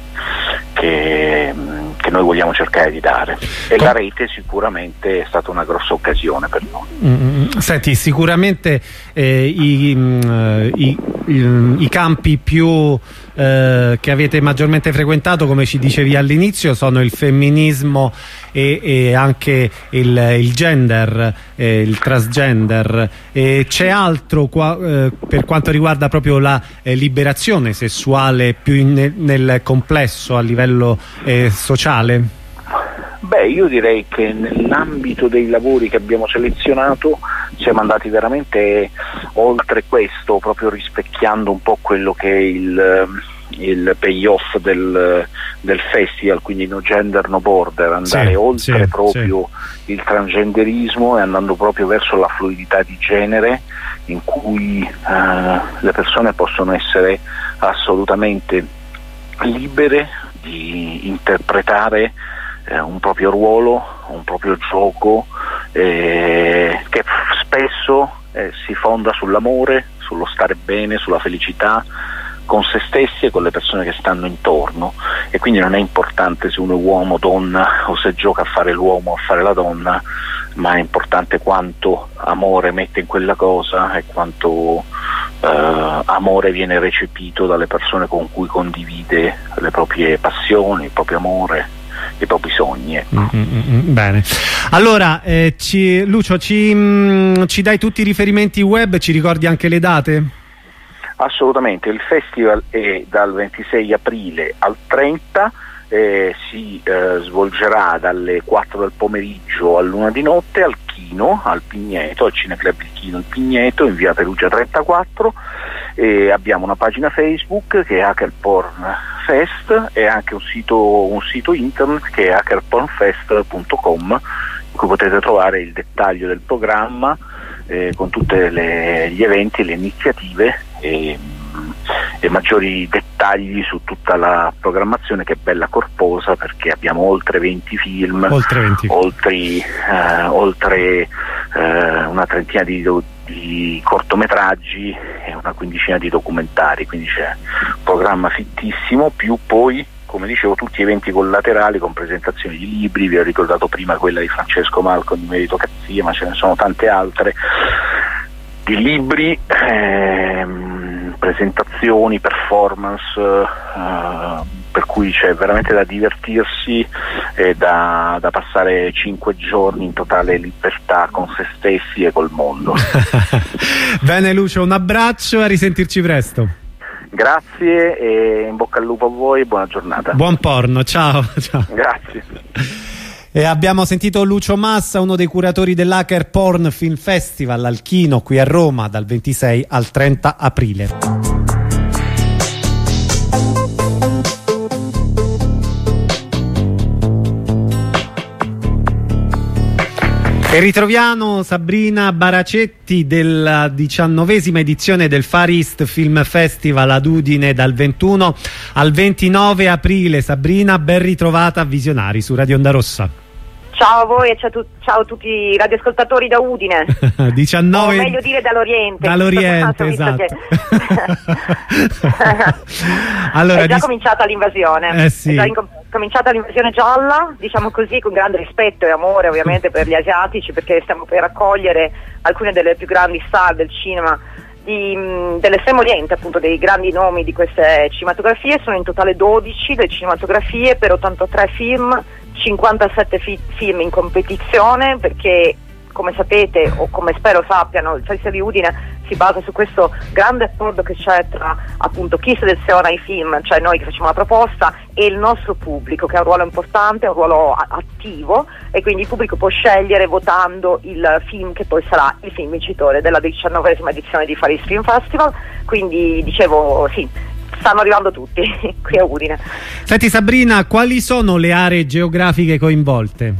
che, che noi vogliamo cercare di dare, e la rete sicuramente è stata una grossa occasione per noi. Mm-hmm. Senti, sicuramente eh, i, mh, i, i, i campi più eh, che avete maggiormente frequentato, come ci dicevi all'inizio, sono il femminismo e, e anche il, il gender, eh, il transgender. Eh, c'è altro qua, eh, per quanto riguarda proprio la eh, liberazione sessuale più in, nel complesso a livello eh, sociale? Beh, io direi che nell'ambito dei lavori che abbiamo selezionato siamo andati veramente oltre questo, proprio rispecchiando un po' quello che è il, il payoff del, del festival, quindi no gender no border, andare sì, oltre sì, proprio sì. il transgenderismo, e andando proprio verso la fluidità di genere, in cui eh, le persone possono essere assolutamente libere di interpretare eh, un proprio ruolo, un proprio gioco, eh, che spesso eh, si fonda sull'amore, sullo stare bene, sulla felicità con se stessi e con le persone che stanno intorno, e quindi non è importante se uno è uomo o donna, o se gioca a fare l'uomo o a fare la donna, ma è importante quanto amore mette in quella cosa e quanto eh, amore viene recepito dalle persone con cui condivide le proprie passioni, il proprio amore, i propri sogni, ecco. mm, mm, mm, bene, allora eh, ci, Lucio, ci, mm, ci dai tutti i riferimenti web, ci ricordi anche le date? Assolutamente, il festival è dal ventisei aprile al trenta, eh, si eh, svolgerà dalle quattro del pomeriggio all'una di notte al Chino, al Pigneto, al Cineclub Il Chino Il Pigneto, in via Perugia trentaquattro, e abbiamo una pagina Facebook che è Hacker Porn Fest e anche un sito, un sito internet che è hacker porn fest punto com, in cui potete trovare il dettaglio del programma eh, con tutti gli eventi e le iniziative e, e maggiori dettagli su tutta la programmazione, che è bella corposa perché abbiamo oltre venti film, oltre, venti. oltre, eh, oltre eh, una trentina di, di cortometraggi e una quindicina di documentari, quindi c'è un programma fittissimo, più poi, come dicevo, tutti eventi collaterali con presentazioni di libri. Vi ho ricordato prima quella di Francesco Malco di Meritocrazia, ma ce ne sono tante altre di libri, ehm, presentazioni, performance, eh, per cui c'è veramente da divertirsi e da, da passare cinque giorni in totale libertà con se stessi e col mondo. Bene Lucio, un abbraccio e a risentirci presto. Grazie e in bocca al lupo a voi e buona giornata. Buon porno, ciao. Ciao. Grazie. E abbiamo sentito Lucio Massa, uno dei curatori dell'Hacker Porn Film Festival al Chino qui a Roma dal ventisei al trenta aprile. E ritroviamo Sabrina Baracetti della diciannovesima edizione del Far East Film Festival ad Udine dal ventuno al ventinove aprile. Sabrina, ben ritrovata a Visionari su Radio Onda Rossa. Ciao a voi e ciao, tu, ciao a tutti i radioascoltatori da Udine. diciannove... O meglio dire dall'Oriente. Dall'Oriente, esatto. Che... allora, è già dis... cominciata l'invasione. Eh sì. È già in... cominciata l'invasione gialla, diciamo così, con grande rispetto e amore ovviamente per gli asiatici, perché stiamo per accogliere alcune delle più grandi star del cinema di, dell'estremo oriente, appunto dei grandi nomi di queste cinematografie. Sono in totale dodici le cinematografie per ottantatré film, cinquantasette fi- film in competizione, perché come sapete o come spero sappiano il Festival di Udine si basa su questo grande accordo che c'è tra appunto chi seleziona i film, cioè noi che facciamo la proposta, e il nostro pubblico, che ha un ruolo importante, un ruolo a- attivo, e quindi il pubblico può scegliere votando il film che poi sarà il film vincitore della diciannovesima edizione di Far East Film Festival. Quindi dicevo sì, stanno arrivando tutti qui a Udine. Senti Sabrina, quali sono le aree geografiche coinvolte?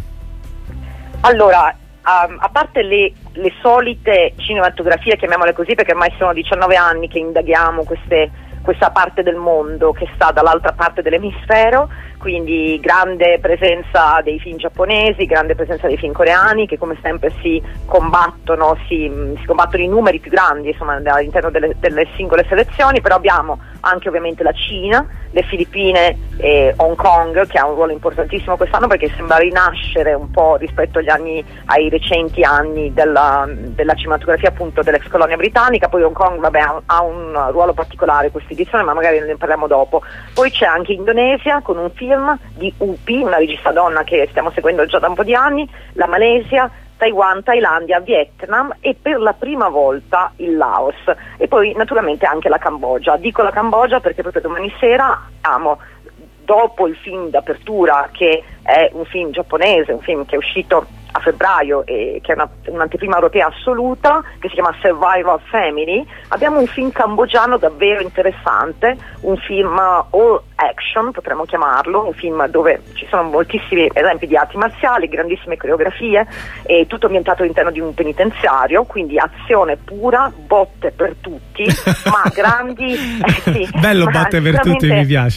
Allora, Um, a parte le, le solite cinematografie, chiamiamole così, perché ormai sono diciannove anni che indaghiamo queste, questa parte del mondo che sta dall'altra parte dell'emisfero, quindi grande presenza dei film giapponesi, grande presenza dei film coreani, che come sempre si combattono, si, si combattono i numeri più grandi, insomma, all'interno delle, delle singole selezioni. Però abbiamo anche ovviamente la Cina, le Filippine e Hong Kong, che ha un ruolo importantissimo quest'anno perché sembra rinascere un po' rispetto agli anni, ai recenti anni della, della cinematografia appunto dell'ex colonia britannica. Poi Hong Kong vabbè, ha, ha un ruolo particolare questa edizione, ma magari ne parliamo dopo. Poi c'è anche Indonesia con un film di U P, una regista donna che stiamo seguendo già da un po' di anni, la Malesia, Taiwan, Thailandia, Vietnam e per la prima volta il Laos, e poi naturalmente anche la Cambogia. Dico la Cambogia perché proprio domani sera abbiamo, dopo il film d'apertura, che è un film giapponese, un film che è uscito a febbraio e che è una, un'anteprima europea assoluta, che si chiama Survival Family, abbiamo un film cambogiano davvero interessante, un film all action potremmo chiamarlo, un film dove ci sono moltissimi esempi di arti marziali, grandissime coreografie, e tutto ambientato all'interno di un penitenziario, quindi azione pura, botte per tutti, ma grandi eh, sì, bello, ma botte per tutti, mi piace.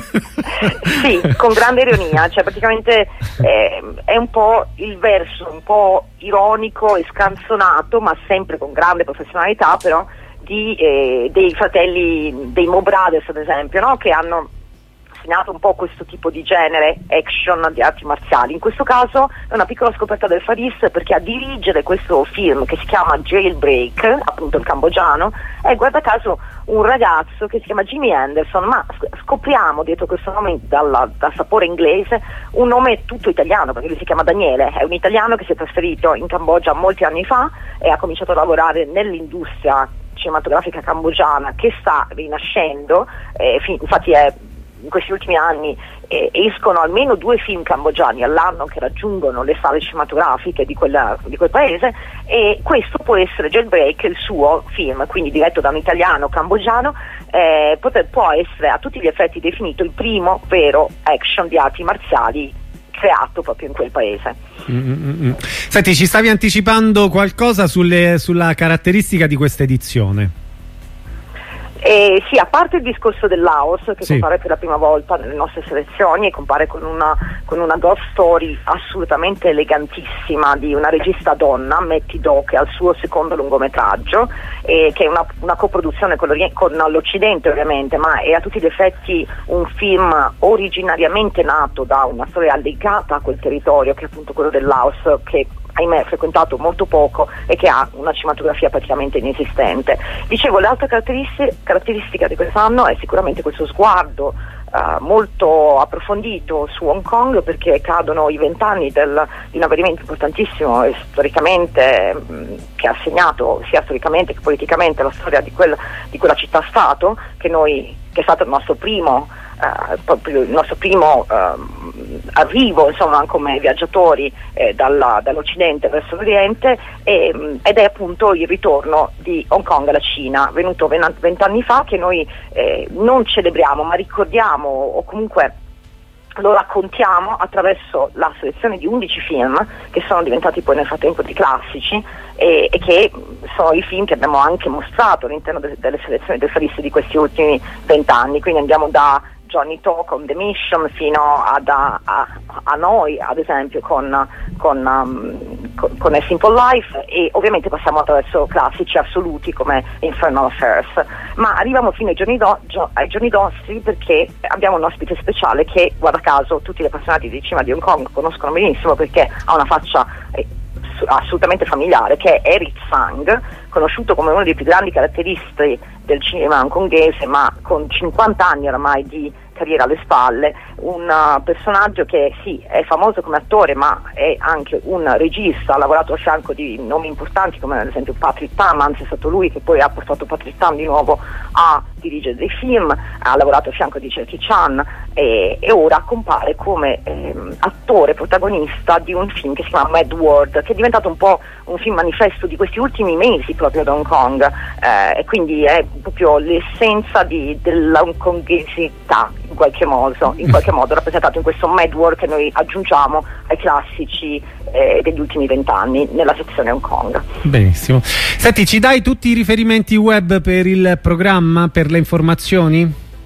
Sì, con grande ironia, cioè praticamente eh, è un po' il verso un po' ironico e scanzonato, ma sempre con grande professionalità, però di, eh, dei fratelli dei Mo Brothers ad esempio, no? Che hanno segnato un po' questo tipo di genere action di arti marziali. In questo caso è una piccola scoperta del Far East, perché a dirigere questo film, che si chiama Jailbreak, appunto il cambogiano, è guarda caso un ragazzo che si chiama Jimmy Anderson, ma scopriamo dietro questo nome dalla, dal sapore inglese un nome tutto italiano, perché lui si chiama Daniele, è un italiano che si è trasferito in Cambogia molti anni fa e ha cominciato a lavorare nell'industria cinematografica cambogiana che sta rinascendo, eh, infatti è in questi ultimi anni eh, escono almeno due film cambogiani all'anno che raggiungono le sale cinematografiche di, quella, di quel paese, e questo può essere Jailbreak, il suo film, quindi diretto da un italiano cambogiano, eh, poter, può essere a tutti gli effetti definito il primo vero action di arti marziali creato proprio in quel paese. Mm-hmm. Senti, ci stavi anticipando qualcosa sulle, sulla caratteristica di questa edizione? Eh, sì, a parte il discorso del Laos che sì. compare per la prima volta nelle nostre selezioni, e compare con una, con una ghost story assolutamente elegantissima di una regista donna, Matty Do, che ha il suo secondo lungometraggio, eh, che è una, una coproduzione con, con l'Occidente ovviamente, ma è a tutti gli effetti un film originariamente nato da una storia legata a quel territorio, che è appunto quello del Laos, che ahimè frequentato molto poco e che ha una cinematografia praticamente inesistente. Dicevo, l'altra caratteristica, caratteristica di quest'anno è sicuramente questo sguardo uh, molto approfondito su Hong Kong, perché cadono i vent'anni del, di un avvenimento importantissimo e storicamente mh, che ha segnato sia storicamente che politicamente la storia di, quel, di quella città-stato, che noi che è stato il nostro primo Uh, proprio il nostro primo uh, arrivo, insomma, come viaggiatori eh, dalla, dall'Occidente verso l'Oriente, e, mh, ed è appunto il ritorno di Hong Kong alla Cina, venuto vent'anni fa, che noi eh, non celebriamo ma ricordiamo, o comunque lo raccontiamo attraverso la selezione di undici film che sono diventati poi nel frattempo di classici, e, e che sono i film che abbiamo anche mostrato all'interno de- delle selezioni del Far East di questi ultimi vent'anni. Quindi andiamo da Johnny To con The Mission fino ad, a, a, a noi, ad esempio, con, con, um, con, con A Simple Life, e ovviamente passiamo attraverso classici assoluti come Infernal Affairs, ma arriviamo fino ai giorni, do, gio, ai giorni nostri, perché abbiamo un ospite speciale che, guarda caso, tutti gli appassionati di cinema di Hong Kong conoscono benissimo, perché ha una faccia eh, assolutamente familiare, che è Eric Tsang, conosciuto come uno dei più grandi caratteristi del cinema hongkongese, ma con cinquanta anni oramai di carriera alle spalle, un uh, personaggio che sì, è famoso come attore, ma è anche un regista, ha lavorato a fianco di nomi importanti come ad esempio Patrick Tam, anzi è stato lui che poi ha portato Patrick Tam di nuovo a dirigere dei film, ha lavorato a fianco di Jackie Chan, e, e ora compare come ehm, attore protagonista di un film che si chiama Mad World, che è diventato un po' un film manifesto di questi ultimi mesi proprio da Hong Kong, eh, e quindi è proprio l'essenza di, della hongkongesità in qualche modo, in qualche modo rappresentato in questo Mad World che noi aggiungiamo ai classici eh, degli ultimi vent'anni nella sezione Hong Kong. Benissimo. Senti, ci dai tutti i riferimenti web per il programma, per le informazioni?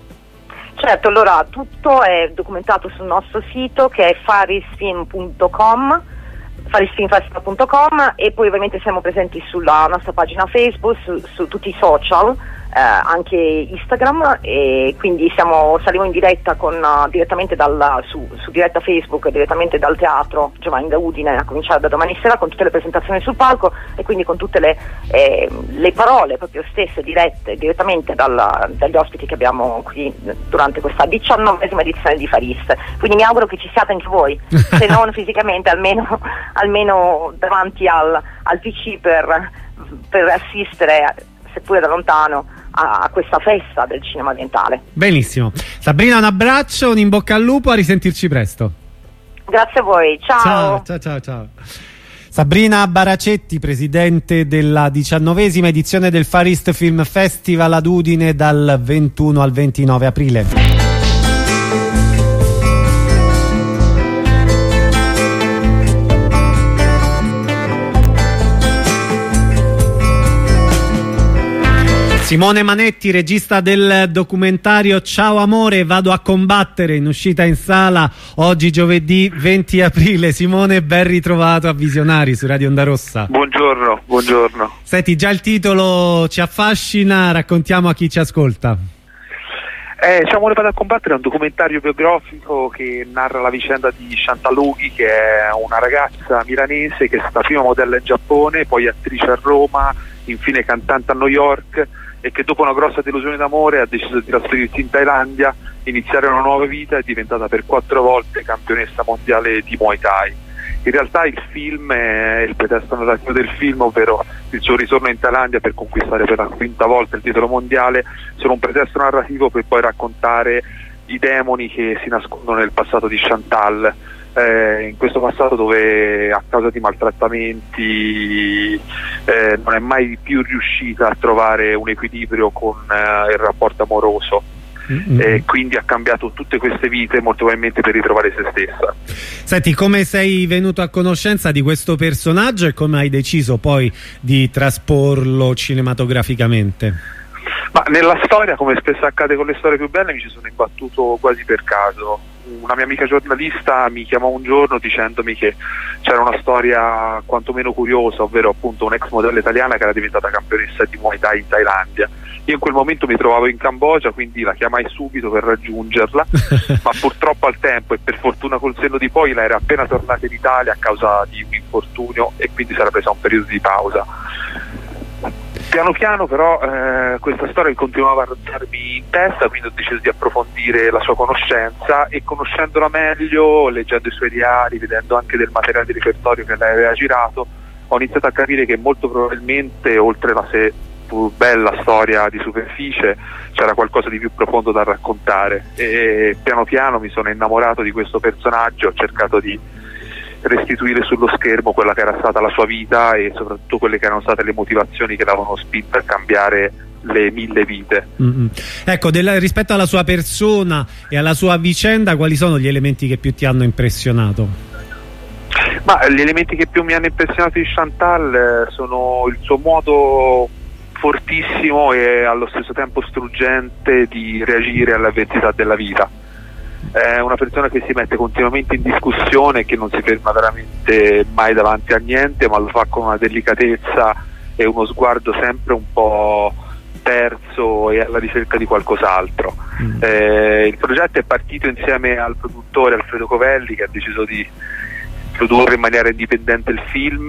Certo, allora tutto è documentato sul nostro sito, che è farisfilm punto com, farisfilmfestival punto com, e poi ovviamente siamo presenti sulla nostra pagina Facebook, su, su tutti i social, eh, anche Instagram, e quindi siamo, saliamo in diretta con, uh, direttamente dal, su, su diretta Facebook, direttamente dal teatro Giovanni da Udine, a cominciare da domani sera, con tutte le presentazioni sul palco, e quindi con tutte le, eh, le parole proprio stesse dirette direttamente dal, dagli ospiti che abbiamo qui durante questa diciannovesima edizione di Far East. Quindi mi auguro che ci siate anche voi, se non fisicamente almeno, almeno davanti al, al P C per, per assistere, seppure da lontano, a questa festa del cinema orientale. Benissimo. Sabrina, un abbraccio, un in bocca al lupo, a risentirci presto. Grazie a voi, ciao. Ciao, ciao, ciao, ciao. Sabrina Baracetti, presidente della diciannovesima edizione del Far East Film Festival ad Udine dal ventuno al ventinove aprile. Simone Manetti, regista del documentario Ciao amore, vado a combattere, in uscita in sala oggi giovedì venti aprile. Simone, ben ritrovato a Visionari su Radio Onda Rossa. Buongiorno, buongiorno. Senti, già il titolo ci affascina, raccontiamo a chi ci ascolta. Eh, Ciao amore, vado a combattere è un documentario biografico che narra la vicenda di Chantal Hughi, che è una ragazza milanese che è stata prima modella in Giappone, poi attrice a Roma, infine cantante a New York, e che dopo una grossa delusione d'amore ha deciso di trasferirsi in Thailandia, iniziare una nuova vita, e è diventata per quattro volte campionessa mondiale di Muay Thai. In realtà il film è il pretesto narrativo del film, ovvero il suo ritorno in Thailandia per conquistare per la quinta volta il titolo mondiale, sono un pretesto narrativo per poi raccontare i demoni che si nascondono nel passato di Chantal, eh, in questo passato dove a causa di maltrattamenti eh, non è mai più riuscita a trovare un equilibrio con eh, il rapporto amoroso. Mm-hmm. E quindi ha cambiato tutte queste vite molto probabilmente per ritrovare se stessa. Senti, come sei venuto a conoscenza di questo personaggio e come hai deciso poi di trasporlo cinematograficamente? Ma nella storia, come spesso accade con le storie più belle, mi ci sono imbattuto quasi per caso. Una mia amica giornalista mi chiamò un giorno dicendomi che c'era una storia quantomeno curiosa, ovvero appunto un'ex modella italiana che era diventata campionessa di Muay Thai in Thailandia. Io in quel momento mi trovavo in Cambogia, quindi la chiamai subito per raggiungerla, ma purtroppo al tempo e per fortuna col senno di poi, la era appena tornata in Italia a causa di un infortunio e quindi si era presa un periodo di pausa. Piano piano però eh, questa storia continuava a ronzarmi in testa, quindi ho deciso di approfondire la sua conoscenza e conoscendola meglio, leggendo i suoi diari, vedendo anche del materiale di repertorio che lei aveva girato, ho iniziato a capire che molto probabilmente oltre la se pur bella storia di superficie c'era qualcosa di più profondo da raccontare e piano piano mi sono innamorato di questo personaggio, ho cercato di restituire sullo schermo quella che era stata la sua vita e soprattutto quelle che erano state le motivazioni che l'avevano spinta a cambiare le mille vite. Mm-hmm. Ecco, del, rispetto alla sua persona e alla sua vicenda, quali sono gli elementi che più ti hanno impressionato? Ma gli elementi che più mi hanno impressionato di Chantal eh, sono il suo modo fortissimo e allo stesso tempo struggente di reagire alle avversità della vita. È una persona che si mette continuamente in discussione, che non si ferma veramente mai davanti a niente, ma lo fa con una delicatezza e uno sguardo sempre un po' perso e alla ricerca di qualcos'altro. Mm. Eh, il progetto è partito insieme al produttore Alfredo Covelli, che ha deciso di produrre in maniera indipendente il film,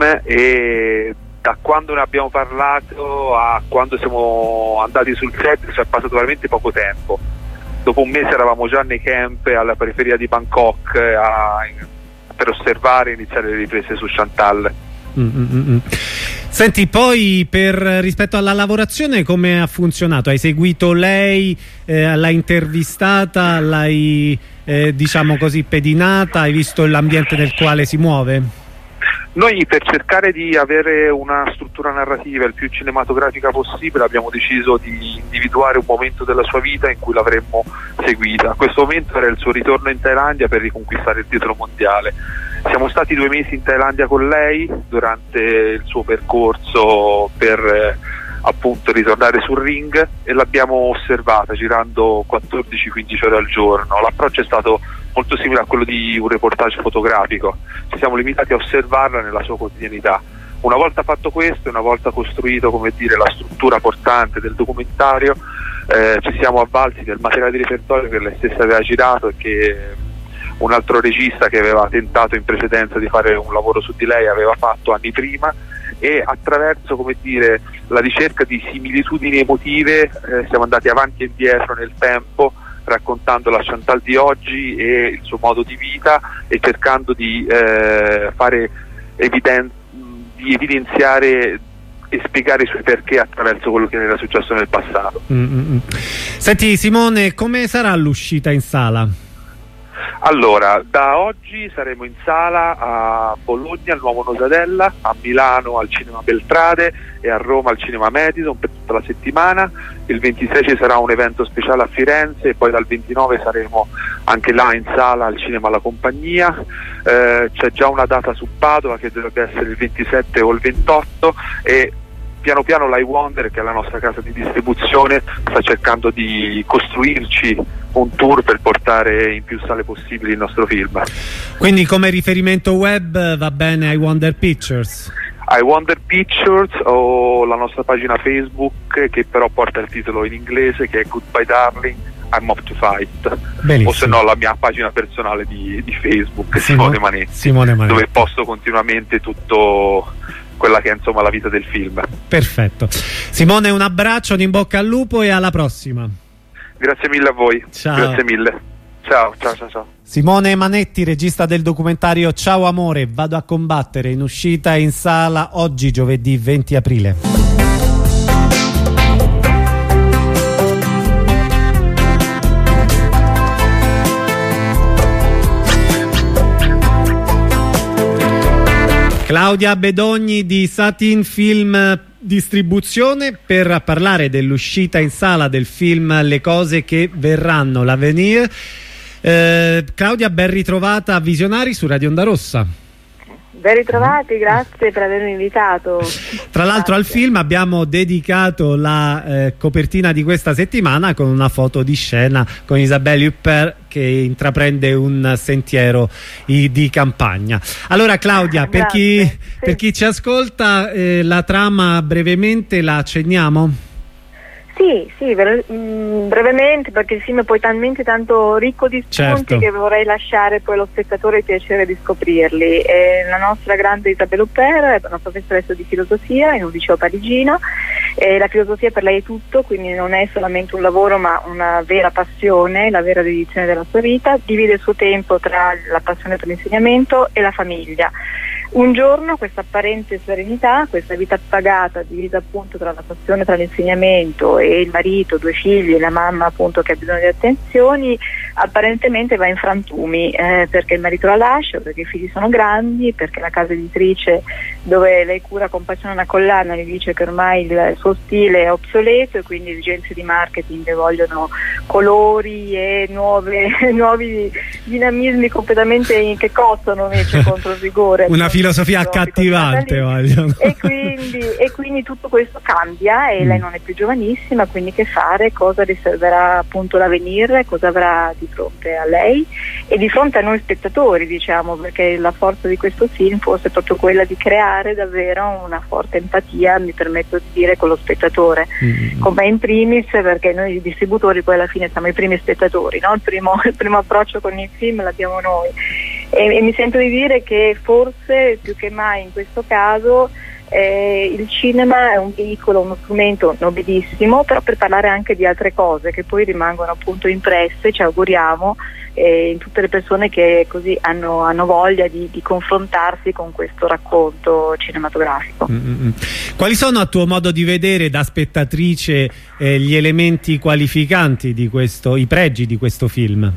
e da quando ne abbiamo parlato a quando siamo andati sul set è passato veramente poco tempo. Dopo un mese eravamo già nei camp alla periferia di Bangkok a, per osservare e iniziare le riprese su Chantal. Mm-mm. Senti, poi per rispetto alla lavorazione come ha funzionato? Hai seguito lei, eh, l'hai intervistata, l'hai eh, diciamo così pedinata, hai visto l'ambiente nel quale si muove? Noi, per cercare di avere una struttura narrativa il più cinematografica possibile, abbiamo deciso di individuare un momento della sua vita in cui l'avremmo seguita. Questo momento era il suo ritorno in Thailandia per riconquistare il titolo mondiale. Siamo stati due mesi in Thailandia con lei durante il suo percorso per eh, appunto ritornare sul ring e l'abbiamo osservata girando quattordici quindici ore al giorno. L'approccio è stato molto simile a quello di un reportage fotografico, ci siamo limitati a osservarla nella sua quotidianità. Una volta fatto questo, una volta costruito, come dire, la struttura portante del documentario, eh, ci siamo avvalsi del materiale di repertorio che lei stessa aveva girato e che un altro regista che aveva tentato in precedenza di fare un lavoro su di lei aveva fatto anni prima, e attraverso, come dire, la ricerca di similitudini emotive eh, siamo andati avanti e indietro nel tempo, raccontando la Chantal di oggi e il suo modo di vita e cercando di eh, fare eviden- di evidenziare e spiegare i suoi perché attraverso quello che era successo nel passato. Mm-hmm. Senti Simone, come sarà l'uscita in sala? Allora, da oggi saremo in sala a Bologna al Nuovo Nosadella, a Milano al Cinema Beltrade e a Roma al Cinema Madison per tutta la settimana. Il ventisei ci sarà un evento speciale a Firenze e poi dal ventinove saremo anche là in sala al Cinema La Compagnia. Eh, c'è già una data su Padova che dovrebbe essere il ventisette o il ventotto e piano piano l'I Wonder, che è la nostra casa di distribuzione, sta cercando di costruirci un tour per portare in più sale possibili il nostro film. Quindi come riferimento web va bene I Wonder Pictures? I Wonder Pictures o la nostra pagina Facebook, che però porta il titolo in inglese, che è Goodbye Darling, I'm Off to Fight. Benissimo. O se no la mia pagina personale di, di Facebook, Simone, Simone Manetti, Simone Manetti, dove posto continuamente tutto quella che è insomma la vita del film. Perfetto. Simone, un abbraccio, un in bocca al lupo e alla prossima. Grazie mille a voi. Ciao. Grazie mille. Ciao, ciao, ciao, ciao. Simone Manetti, regista del documentario Ciao Amore, vado a combattere, in uscita in sala oggi giovedì venti aprile. Claudia Bedogni di Satin Film Distribuzione per parlare dell'uscita in sala del film Le cose che verranno, l'Avenir. Eh, Claudia, ben ritrovata a Visionari su Radio Onda Rossa. Ben ritrovati, grazie per avermi invitato. Tra l'altro al film abbiamo dedicato la eh, copertina di questa settimana con una foto di scena con Isabelle Huppert che intraprende un sentiero i, di campagna. Allora Claudia, per chi, sì. per chi ci ascolta, eh, la trama brevemente la accenniamo? Sì, sì, brevemente, perché il film è poi talmente tanto ricco di spunti, certo, che vorrei lasciare poi allo spettatore il piacere di scoprirli. E la nostra grande Isabelle Huppert è una professoressa di filosofia in un liceo parigino, e la filosofia per lei è tutto, quindi non è solamente un lavoro ma una vera passione, la vera dedizione della sua vita. Divide il suo tempo tra la passione per l'insegnamento e la famiglia. Un giorno questa apparente serenità, questa vita appagata, divisa appunto tra la passione per l'insegnamento e il marito, due figli e la mamma appunto che ha bisogno di attenzioni, apparentemente va in frantumi, eh, perché il marito la lascia, perché i figli sono grandi, perché la casa editrice dove lei cura con passione una collana gli dice che ormai il suo stile è obsoleto e quindi esigenze di marketing vogliono colori e nuove, nuovi dinamismi completamente che cozzano invece contro il rigore. Una filosofia accattivante, vogliono. E quindi, e quindi tutto questo cambia e mm. lei non è più giovanissima, quindi che fare? Cosa riserverà appunto l'Avenir? Cosa avrà di fronte a lei e di fronte a noi spettatori, diciamo, perché la forza di questo film fosse proprio quella di creare davvero una forte empatia, mi permetto di dire, con lo spettatore, mm. con me in primis, perché noi distributori poi alla fine siamo i primi spettatori, no? il, primo, il primo approccio con il film l'abbiamo noi. E, e mi sento di dire che forse più che mai in questo caso eh, il cinema è un veicolo, uno strumento nobilissimo, però per parlare anche di altre cose che poi rimangono appunto impresse, ci auguriamo, eh, in tutte le persone che così hanno, hanno voglia di, di confrontarsi con questo racconto cinematografico. Mm-hmm. Quali sono a tuo modo di vedere da spettatrice eh, gli elementi qualificanti di questo, i pregi di questo film?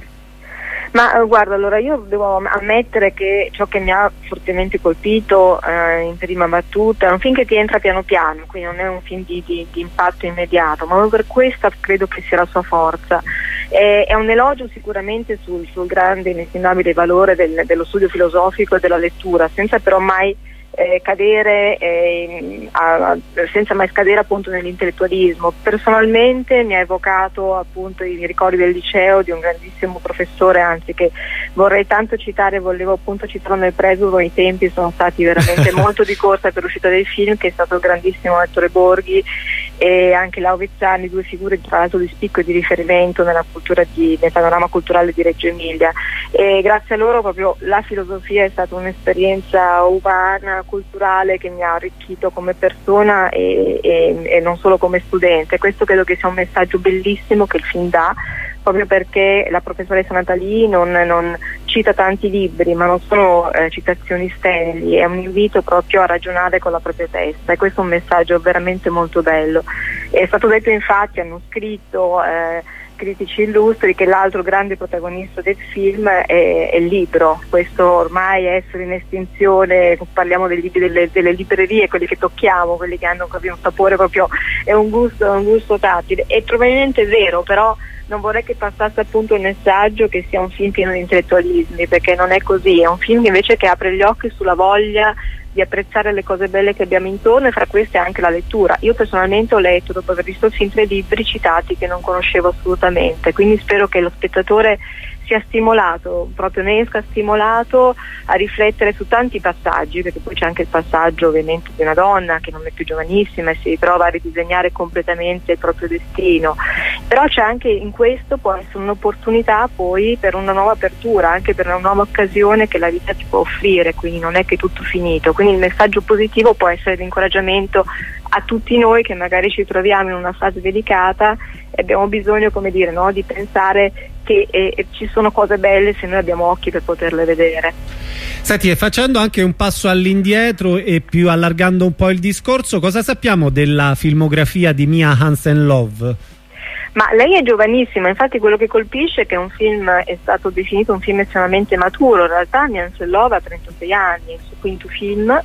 Ma guarda, allora io devo ammettere che ciò che mi ha fortemente colpito eh, in prima battuta è un film che ti entra piano piano, quindi non è un film di, di, di impatto immediato, ma proprio per questa credo che sia la sua forza. Eh, è un elogio sicuramente sul, sul grande inestimabile valore del, dello studio filosofico e della lettura, senza però mai Eh, cadere eh, a, a, senza mai scadere appunto nell'intellettualismo. Personalmente mi ha evocato appunto i ricordi del liceo di un grandissimo professore, anzi che vorrei tanto citare, volevo appunto citarlo nel preludio, i tempi sono stati veramente molto di corsa per l'uscita del film, che è stato il grandissimo Ettore Borghi e anche Lau Vezzani, due figure tra l'altro di spicco e di riferimento nella cultura di, nel panorama culturale di Reggio Emilia, e grazie a loro proprio la filosofia è stata un'esperienza umana, culturale, che mi ha arricchito come persona e, e, e non solo come studente. Questo credo che sia un messaggio bellissimo che il film dà, proprio perché la professoressa Natali non, non cita tanti libri, ma non sono eh, citazioni sterili, è un invito proprio a ragionare con la propria testa, e questo è un messaggio veramente molto bello. È stato detto, infatti, hanno scritto eh, critici illustri, che l'altro grande protagonista del film è, è il libro. Questo ormai è essere in estinzione, parliamo dei libri delle, delle librerie, quelli che tocchiamo, quelli che hanno proprio un sapore proprio, è un gusto, è un gusto tattile, è probabilmente vero, però non vorrei che passasse appunto il messaggio che sia un film pieno di intellettualismi, perché non è così, è un film invece che apre gli occhi sulla voglia di apprezzare le cose belle che abbiamo intorno, e fra queste anche la lettura. Io personalmente ho letto, dopo aver visto il film, tre libri citati che non conoscevo assolutamente, quindi spero che lo spettatore sia stimolato, proprio ne esca stimolato a riflettere su tanti passaggi, perché poi c'è anche il passaggio ovviamente di una donna che non è più giovanissima e si ritrova a ridisegnare completamente il proprio destino, però c'è anche in questo, può essere un'opportunità poi per una nuova apertura, anche per una nuova occasione che la vita ti può offrire, quindi non è che è tutto finito, quindi il messaggio positivo può essere l'incoraggiamento a tutti noi che magari ci troviamo in una fase delicata e abbiamo bisogno, come dire, no, di pensare che eh, ci sono cose belle se noi abbiamo occhi per poterle vedere. Senti, e facendo anche un passo all'indietro e più allargando un po' il discorso, cosa sappiamo della filmografia di Mia Hansen-Løve? Ma lei è giovanissima, infatti quello che colpisce è che un film è stato definito un film estremamente maturo. In realtà Nianzellova ha trentasei anni, il suo quinto film,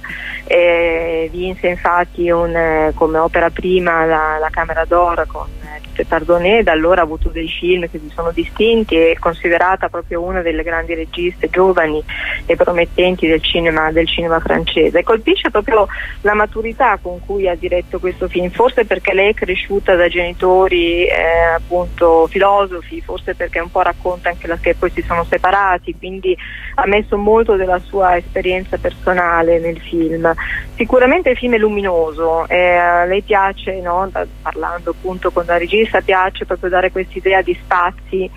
eh, vinse infatti un, eh, come opera prima la, la Camera d'Oro con eh, Tardonnet, da allora ha avuto dei film che si sono distinti, è considerata proprio una delle grandi registe giovani e promettenti del cinema, del cinema francese. Colpisce proprio la maturità con cui ha diretto questo film, forse perché lei è cresciuta da genitori eh, appunto filosofi, forse perché un po' racconta anche la, che poi si sono separati, quindi ha messo molto della sua esperienza personale nel film. Sicuramente il film è luminoso, eh, a lei piace, no, da, parlando appunto con la regista, piace proprio dare quest'idea di spazi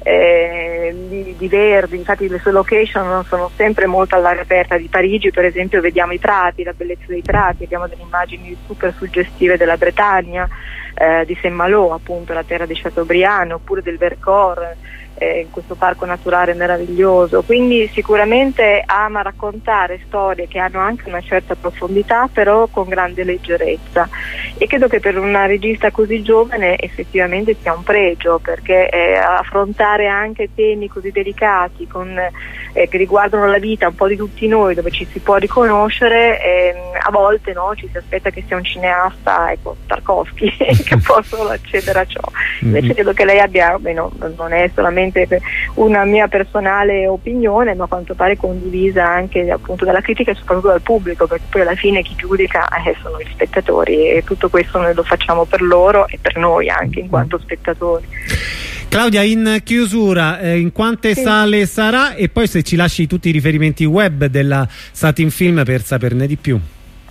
Eh, di, di verdi, infatti le sue location non sono sempre molto all'aria aperta. Di Parigi per esempio vediamo i prati, la bellezza dei prati, abbiamo delle immagini super suggestive della Bretagna, eh, di Saint-Malo, appunto la terra di Chateaubriand, oppure del Vercors, eh, in questo parco naturale meraviglioso. Quindi sicuramente ama raccontare storie che hanno anche una certa profondità, però con grande leggerezza, e credo che per una regista così giovane effettivamente sia un pregio, perché eh, affrontare anche temi così delicati con, eh, che riguardano la vita un po' di tutti noi, dove ci si può riconoscere, eh, a volte no, ci si aspetta che sia un cineasta, ecco, Tarkovsky che può solo accedere a ciò. Invece credo che lei abbia, beh, no, non è solamente una mia personale opinione, ma a quanto pare condivisa anche appunto dalla critica e soprattutto dal pubblico, perché poi alla fine chi giudica eh, sono gli spettatori, e tutto questo noi lo facciamo per loro e per noi anche in quanto spettatori. Claudia, in chiusura, eh, in quante sì. sale sarà, e poi se ci lasci tutti i riferimenti web della Satin Film per saperne di più.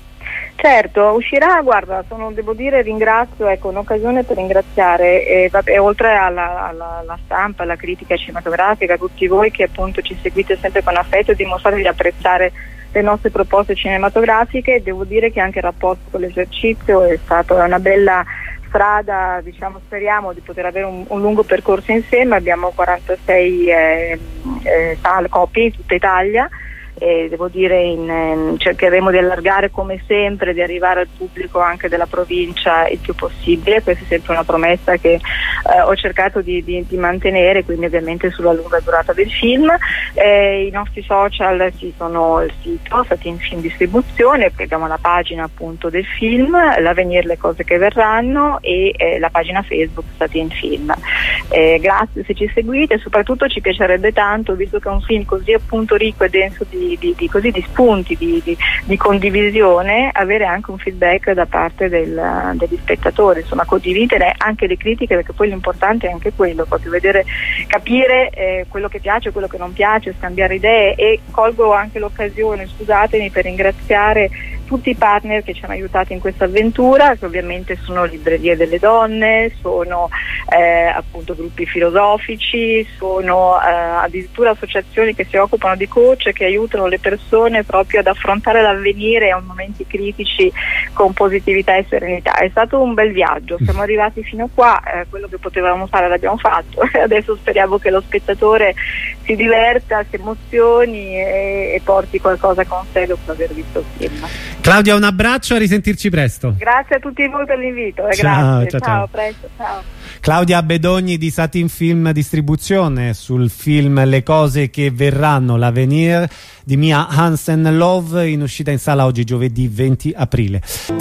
Certo, uscirà, guarda, sono, devo dire, ringrazio, ecco, un'occasione per ringraziare, eh, vabbè, oltre alla, alla, alla stampa, alla critica cinematografica, tutti voi che appunto ci seguite sempre con affetto e dimostrate di apprezzare le nostre proposte cinematografiche. Devo dire che anche il rapporto con l'esercizio è stato una bella strada, diciamo, speriamo di poter avere un, un lungo percorso insieme. Abbiamo quarantasei eh, eh, sale, copie in tutta Italia. E devo dire in, in, cercheremo di allargare come sempre, di arrivare al pubblico anche della provincia il più possibile. Questa è sempre una promessa che eh, ho cercato di, di, di mantenere, quindi ovviamente sulla lunga durata del film. Eh, i nostri social sì, sono il sito Satin Film Distribuzione, poi abbiamo la pagina appunto del film, l'Avenir, le cose che verranno, e eh, la pagina Facebook Satin Film. Eh, grazie se ci seguite, e soprattutto ci piacerebbe tanto, visto che è un film così appunto ricco e denso di Di, di, di, così, di spunti di, di, di condivisione, avere anche un feedback da parte del, degli spettatori, insomma condividere anche le critiche, perché poi l'importante è anche quello, proprio vedere, capire eh, quello che piace, quello che non piace, scambiare idee. E colgo anche l'occasione, scusatemi, per ringraziare tutti i partner che ci hanno aiutato in questa avventura, che ovviamente sono Librerie delle Donne, sono eh, appunto gruppi filosofici, sono eh, addirittura associazioni che si occupano di coach, che aiutano le persone proprio ad affrontare l'avvenire a momenti critici con positività e serenità. È stato un bel viaggio, siamo arrivati fino a qua, eh, quello che potevamo fare l'abbiamo fatto. Adesso speriamo che lo spettatore si diverta, si emozioni e, e porti qualcosa con sé dopo aver visto il film. Claudia, un abbraccio, a risentirci presto. Grazie a tutti voi per l'invito, eh, ciao, grazie. Ciao, ciao, ciao. presto, ciao. Claudia Bedogni di Satin Film Distribuzione sul film Le cose che verranno, l'Avenir di Mia Hansen-Løve, in uscita in sala oggi giovedì venti aprile.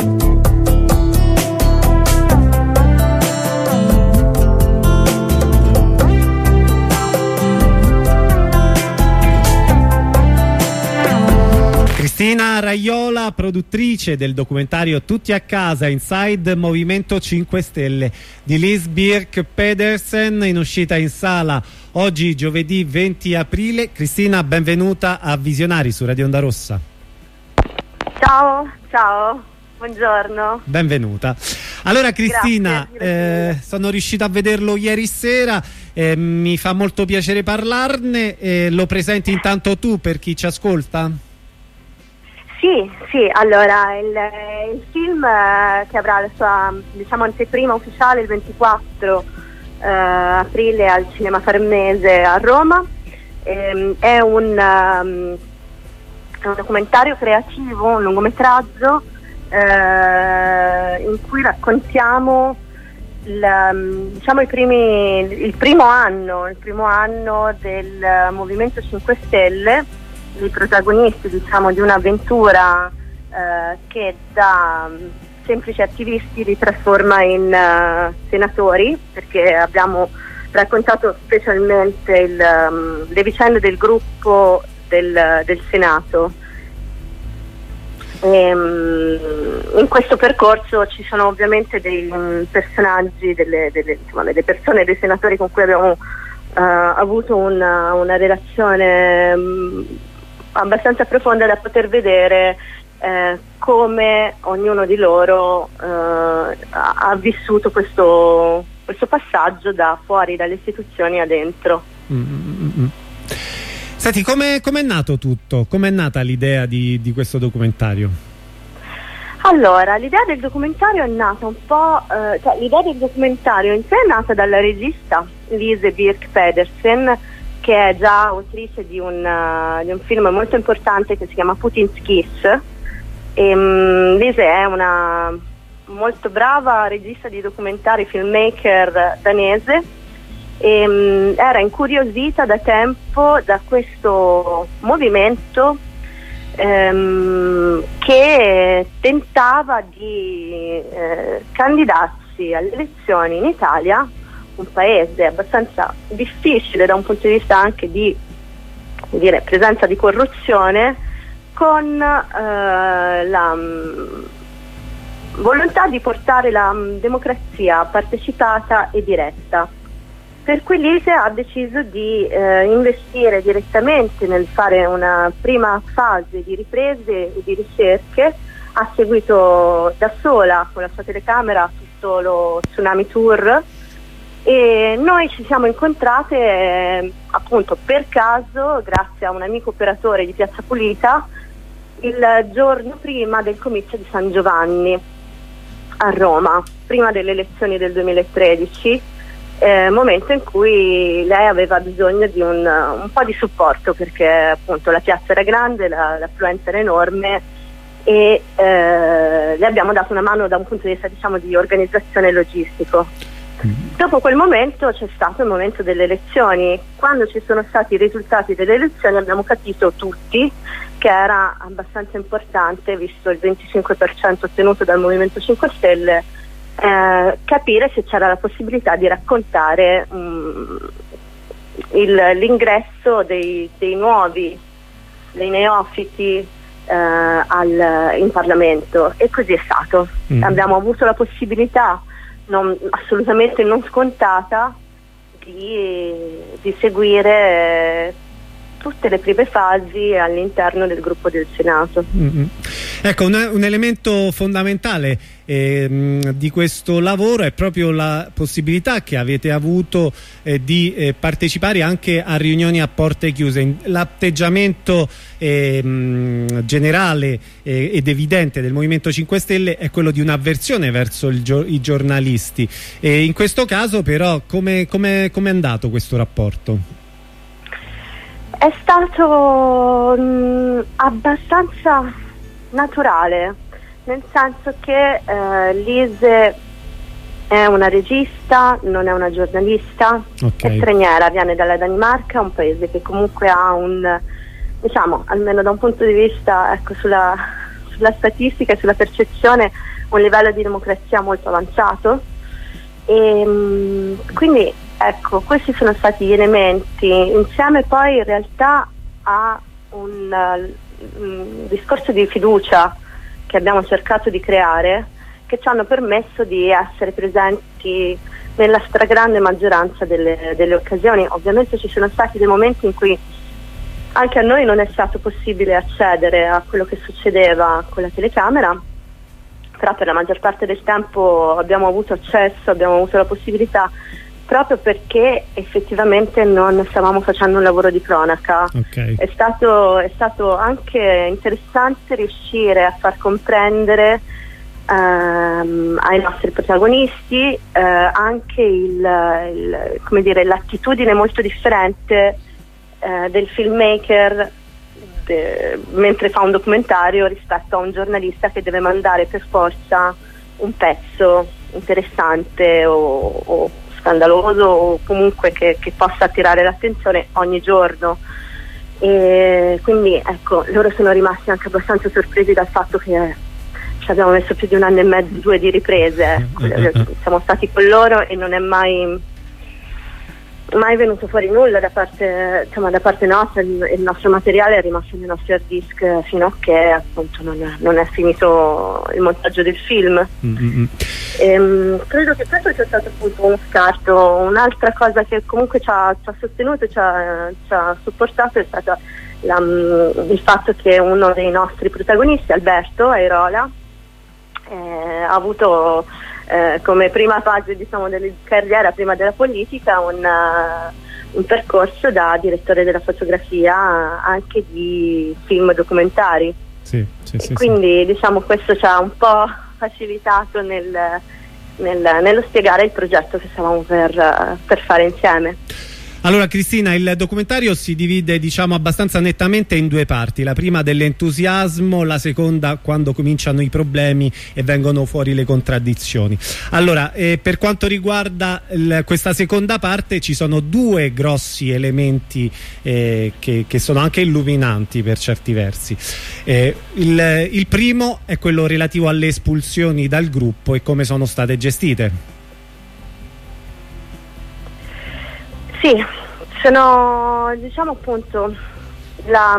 Cristina Raiola, produttrice del documentario Tutti a casa, Inside Movimento cinque Stelle di Lis Birk Pedersen, in uscita in sala oggi giovedì venti aprile. Cristina, benvenuta a Visionari su Radio Onda Rossa. Ciao, ciao, buongiorno. Benvenuta. Allora Cristina, grazie, grazie. Eh, sono riuscita a vederlo ieri sera, eh, mi fa molto piacere parlarne, eh, lo presenti intanto tu per chi ci ascolta? Sì, sì, allora il, il film eh, che avrà la sua, diciamo, anteprima ufficiale il ventiquattro eh, aprile al Cinema Farnese a Roma, ehm, è, un, um, è un documentario creativo, un lungometraggio eh, in cui raccontiamo il, diciamo i primi, il primo anno, il primo anno del Movimento cinque Stelle, i protagonisti, diciamo, di un'avventura eh, che da semplici attivisti li trasforma in uh, senatori, perché abbiamo raccontato specialmente il, um, le vicende del gruppo del, del Senato. E, um, in questo percorso ci sono ovviamente dei um, personaggi, delle, delle, insomma, delle persone, dei senatori con cui abbiamo uh, avuto una, una relazione um, abbastanza profonda da poter vedere eh, come ognuno di loro eh, ha, ha vissuto questo, questo passaggio da fuori dalle istituzioni a dentro. Mm-hmm. Senti, come è nato tutto? Com'è nata l'idea di, di questo documentario? Allora, l'idea del documentario è nata un po', eh, cioè l'idea del documentario in sé è nata dalla regista Lise Birk Pedersen, che è già autrice di un, uh, di un film molto importante che si chiama Putin's Kiss. E, um, Lise è una molto brava regista di documentari, filmmaker danese, e um, era incuriosita da tempo da questo movimento um, che tentava di eh, candidarsi alle elezioni in Italia, un paese abbastanza difficile da un punto di vista anche di dire, presenza di corruzione, con eh, la mh, volontà di portare la mh, democrazia partecipata e diretta. Per cui Lise ha deciso di eh, investire direttamente nel fare una prima fase di riprese e di ricerche. Ha seguito da sola con la sua telecamera tutto lo Tsunami Tour, e noi ci siamo incontrate eh, appunto per caso, grazie a un amico operatore di Piazza Pulita, il giorno prima del comizio di San Giovanni a Roma, prima delle elezioni del duemilatredici, eh, momento in cui lei aveva bisogno di un, un po' di supporto, perché appunto la piazza era grande, la, l'affluenza era enorme, e eh, le abbiamo dato una mano da un punto di vista, diciamo, di organizzazione logistico. Dopo quel momento c'è stato il momento delle elezioni. Quando ci sono stati i risultati delle elezioni abbiamo capito tutti che era abbastanza importante, visto il venticinque per cento ottenuto dal Movimento cinque Stelle, eh, capire se c'era la possibilità di raccontare um, il, l'ingresso dei, dei nuovi, dei neofiti eh, al, in Parlamento, e così è stato. Mm. Abbiamo avuto la possibilità Non, assolutamente non scontata di, di seguire eh, tutte le prime fasi all'interno del gruppo del Senato. Mm-hmm. Ecco, un, un elemento fondamentale eh, di questo lavoro è proprio la possibilità che avete avuto eh, di eh, partecipare anche a riunioni a porte chiuse. L'atteggiamento eh, generale eh, ed evidente del Movimento cinque Stelle è quello di un'avversione verso il gio- i giornalisti, e in questo caso però come è andato questo rapporto? È stato mh, abbastanza naturale, nel senso che eh, Lise è una regista, non è una giornalista, okay. È straniera, viene dalla Danimarca, un paese che comunque ha un, diciamo, almeno da un punto di vista, ecco, sulla, sulla statistica e sulla percezione, un livello di democrazia molto avanzato, e mh, quindi ecco, questi sono stati gli elementi, insieme poi in realtà a un, uh, un discorso di fiducia che abbiamo cercato di creare, che ci hanno permesso di essere presenti nella stragrande maggioranza delle, delle occasioni. Ovviamente ci sono stati dei momenti in cui anche a noi non è stato possibile accedere a quello che succedeva con la telecamera, però per la maggior parte del tempo abbiamo avuto accesso, abbiamo avuto la possibilità, proprio perché effettivamente non stavamo facendo un lavoro di cronaca. Okay. È stato, è stato anche interessante riuscire a far comprendere ehm, ai nostri protagonisti eh, anche il, il, come dire, l'attitudine molto differente eh, del filmmaker de, mentre fa un documentario rispetto a un giornalista che deve mandare per forza un pezzo interessante o, o scandaloso o comunque che, che possa attirare l'attenzione ogni giorno. E quindi ecco, loro sono rimasti anche abbastanza sorpresi dal fatto che ci abbiamo messo più di un anno e mezzo, due di riprese, ecco. Siamo stati con loro e non è mai mai venuto fuori nulla da parte, insomma, da parte nostra. Il, il nostro materiale è rimasto nei nostri hard disk fino a che appunto non è, non è finito il montaggio del film. Mm-hmm. E, credo che questo sia stato appunto uno scarto. Un'altra cosa che comunque ci ha, ci ha sostenuto, ci ha, ci ha supportato è stata la, il fatto che uno dei nostri protagonisti, Alberto Airola, eh, ha avuto Eh, come prima fase, diciamo, della carriera prima della politica un, uh, un percorso da direttore della fotografia anche di film documentari. Sì, sì, sì, quindi sì. Diciamo questo ci ha un po' facilitato nel, nel, nello spiegare il progetto che stavamo per, uh, per fare insieme. Allora Cristina, il documentario si divide, diciamo, abbastanza nettamente in due parti: la prima dell'entusiasmo, la seconda quando cominciano i problemi e vengono fuori le contraddizioni. Allora, eh, per quanto riguarda il, questa seconda parte, ci sono due grossi elementi eh, che, che sono anche illuminanti per certi versi. Eh, il, il primo è quello relativo alle espulsioni dal gruppo e come sono state gestite. Sì, sono, diciamo appunto, la,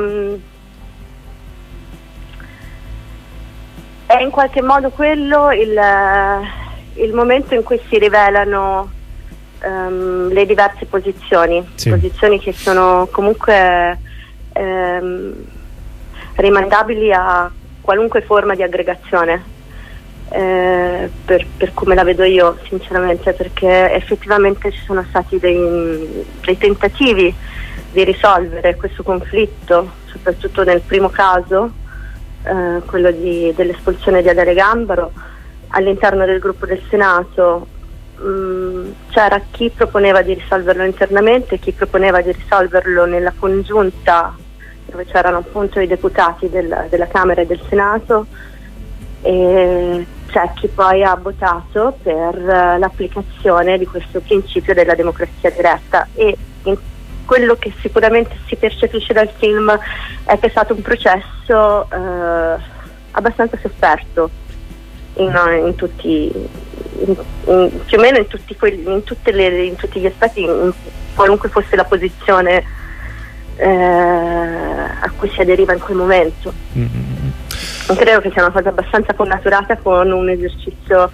è in qualche modo quello il, il momento in cui si rivelano um, le diverse posizioni, sì. Posizioni che sono comunque um, rimandabili a qualunque forma di aggregazione. Eh, per, per come la vedo io sinceramente, perché effettivamente ci sono stati dei, dei tentativi di risolvere questo conflitto, soprattutto nel primo caso, eh, quello di, dell'espulsione di Adele Gambaro. All'interno del gruppo del Senato mh, c'era chi proponeva di risolverlo internamente, chi proponeva di risolverlo nella congiunta dove c'erano appunto i deputati del, della Camera e del Senato, e c'è chi poi ha votato per uh, l'applicazione di questo principio della democrazia diretta. E in quello che sicuramente si percepisce dal film è che è stato un processo uh, abbastanza sofferto in, in tutti in, in, più o meno in tutti, quelli, in, tutte le, in tutti gli aspetti, in qualunque fosse la posizione uh, a cui si aderiva in quel momento. Mm-hmm. Credo che sia una cosa abbastanza connaturata con un esercizio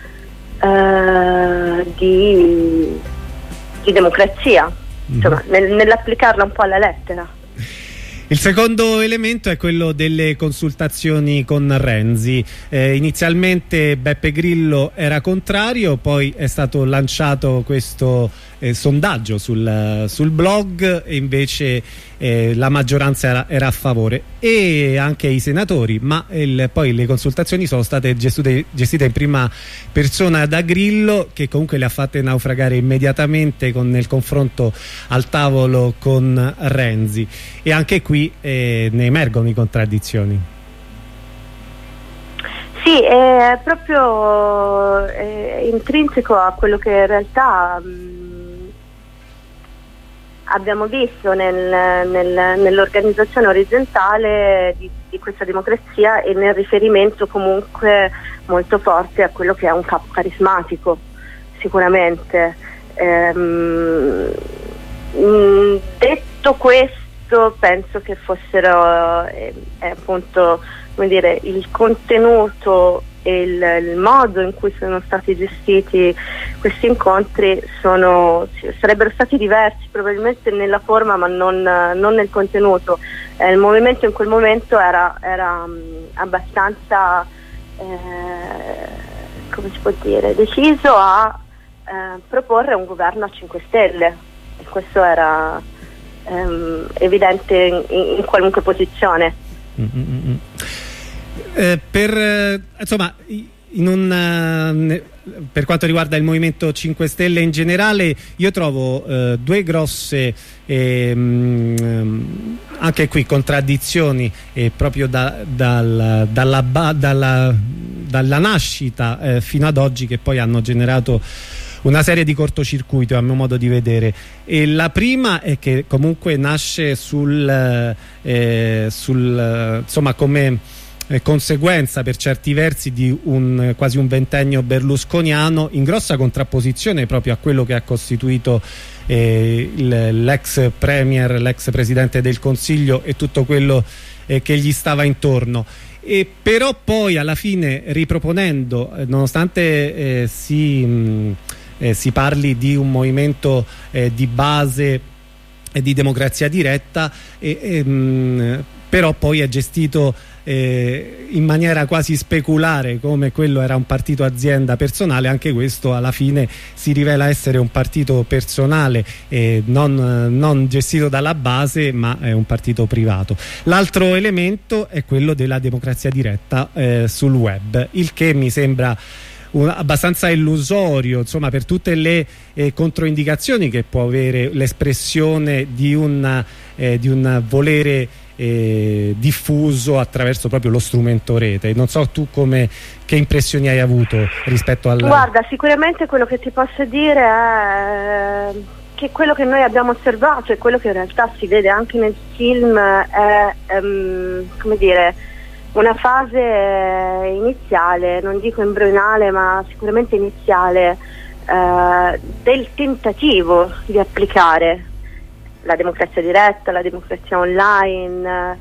uh, di, di democrazia, insomma, mm-hmm. nel, nell'applicarla un po' alla lettera. Il secondo elemento è quello delle consultazioni con Renzi. Eh, inizialmente Beppe Grillo era contrario, poi è stato lanciato questo eh, sondaggio sul, sul blog e invece eh, la maggioranza era, era a favore, e anche i senatori, ma il, poi le consultazioni sono state gestute, gestite in prima persona da Grillo, che comunque le ha fatte naufragare immediatamente con, nel confronto al tavolo con Renzi, e anche qui Eh, ne emergono i contraddizioni. Sì, è proprio è intrinseco a quello che in realtà mh, abbiamo visto nel, nel, nell'organizzazione orizzontale di, di questa democrazia, e nel riferimento comunque molto forte a quello che è un capo carismatico, sicuramente. Ehm, mh, detto questo, penso che fossero eh, appunto, come dire, il contenuto e il, il modo in cui sono stati gestiti questi incontri sono, sarebbero stati diversi probabilmente nella forma, ma non, non nel contenuto. Eh, il movimento in quel momento era, era mh, abbastanza eh, come si può dire, deciso a eh, proporre un governo a cinque Stelle, e questo era Um, evidente in, in qualunque posizione. Mm-hmm. Eh, per eh, insomma i, in un, per quanto riguarda il Movimento cinque Stelle in generale, io trovo eh, due grosse eh, mh, anche qui contraddizioni eh, proprio da, dal, dalla, dalla, dalla nascita eh, fino ad oggi, che poi hanno generato una serie di cortocircuiti a mio modo di vedere. E la prima è che comunque nasce sul, eh, sul insomma come eh, conseguenza per certi versi di un quasi un ventennio berlusconiano, in grossa contrapposizione proprio a quello che ha costituito eh, l'ex premier, l'ex presidente del Consiglio e tutto quello eh, che gli stava intorno. E però poi alla fine riproponendo, eh, nonostante eh, si mh, Eh, si parli di un movimento eh, di base e di democrazia diretta, e, e, mh, però poi è gestito eh, in maniera quasi speculare, come quello era un partito azienda personale. Anche questo alla fine si rivela essere un partito personale, eh, non, non gestito dalla base, ma è un partito privato. L'altro elemento è quello della democrazia diretta eh, sul web, il che mi sembra Un, abbastanza illusorio, insomma, per tutte le eh, controindicazioni che può avere l'espressione di, eh, di un volere eh, diffuso attraverso proprio lo strumento rete. Non so tu come, che impressioni hai avuto rispetto al... Guarda, sicuramente quello che ti posso dire è che quello che noi abbiamo osservato e quello che in realtà si vede anche nel film è, um, come dire, una fase iniziale, non dico embrionale ma sicuramente iniziale, eh, del tentativo di applicare la democrazia diretta, la democrazia online.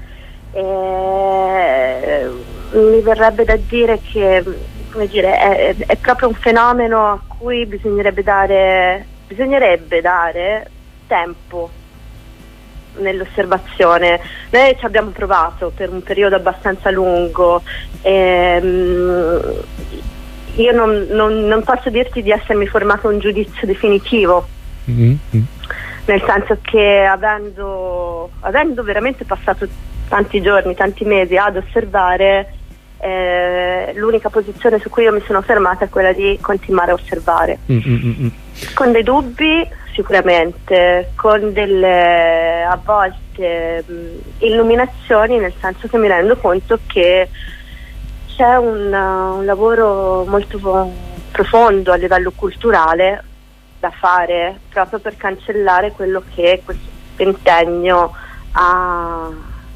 Eh, mi verrebbe da dire che, come dire, è, è proprio un fenomeno a cui bisognerebbe dare, bisognerebbe dare tempo nell'osservazione. Noi ci abbiamo provato per un periodo abbastanza lungo. Ehm, io non, non, non posso dirti di essermi formato un giudizio definitivo, mm-hmm. nel senso che avendo, avendo veramente passato tanti giorni, tanti mesi ad osservare, eh, l'unica posizione su cui io mi sono fermata è quella di continuare a osservare, mm-hmm. con dei dubbi sicuramente, con delle a volte mh, illuminazioni, nel senso che mi rendo conto che c'è un, uh, un lavoro molto profondo a livello culturale da fare proprio per cancellare quello che questo ventennio ha,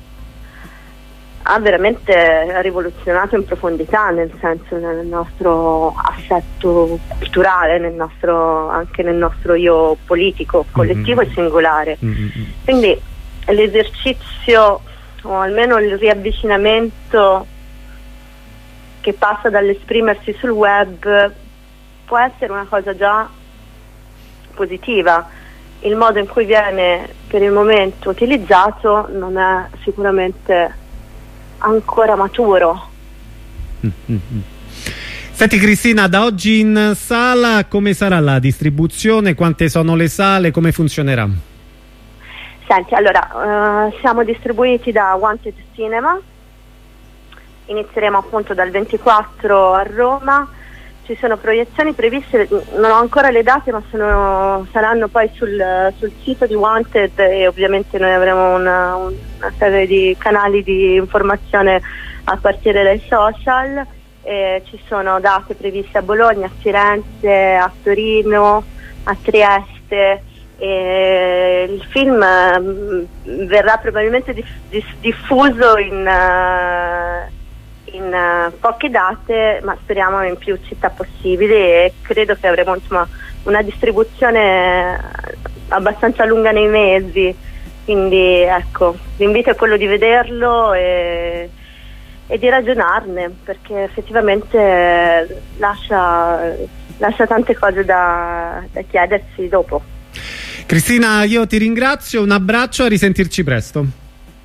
ha veramente rivoluzionato in profondità, nel senso, nel nostro assetto culturale, nel nostro, anche nel nostro io politico, collettivo mm-hmm. e singolare. Mm-hmm. Quindi l'esercizio, o almeno il riavvicinamento che passa dall'esprimersi sul web, può essere una cosa già positiva. Il modo in cui viene per il momento utilizzato non è sicuramente ancora maturo. Mm-hmm. Senti Cristina, da oggi in sala come sarà la distribuzione? Quante sono le sale? Come funzionerà? Senti, allora, uh, siamo distribuiti da Wanted Cinema, inizieremo appunto dal ventiquattro a Roma. Ci sono proiezioni previste, non ho ancora le date, ma sono, saranno poi sul, sul sito di Wanted, e ovviamente noi avremo una, una serie di canali di informazione a partire dai social. E ci sono date previste a Bologna, a Firenze, a Torino, a Trieste. E il film mh, verrà probabilmente diff- diff- diffuso in... Uh, in uh, poche date, ma speriamo in più città possibili, e credo che avremo insomma una distribuzione abbastanza lunga nei mesi, quindi ecco, l'invito è quello di vederlo e, e di ragionarne, perché effettivamente lascia, lascia tante cose da, da chiedersi dopo. Cristina, io ti ringrazio, un abbraccio, a risentirci presto.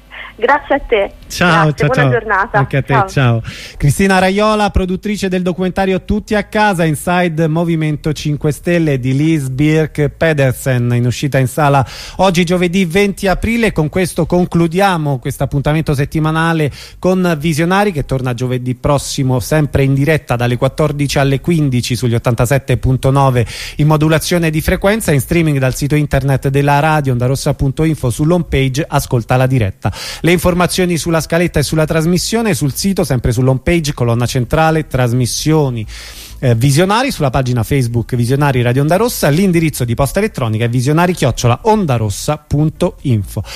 Grazie a te. Ciao, Grazie, ciao, buona ciao. giornata. Anche a te, ciao. Ciao. Cristina Raiola, produttrice del documentario Tutti a casa, Inside Movimento cinque Stelle di Liz Birk Pedersen, in uscita in sala oggi giovedì venti aprile. Con questo concludiamo questo appuntamento settimanale con Visionari, che torna giovedì prossimo sempre in diretta dalle quattordici alle quindici sugli ottantasette punto nove in modulazione di frequenza, in streaming dal sito internet della radio ondarossa punto info, sull'home page Ascolta la diretta. Le informazioni sulla scaletta e sulla trasmissione sul sito, sempre sull'home page, colonna centrale trasmissioni eh, Visionari, sulla pagina Facebook Visionari Radio Onda Rossa. L'indirizzo di posta elettronica è visionari chiocciola ondarossa punto info.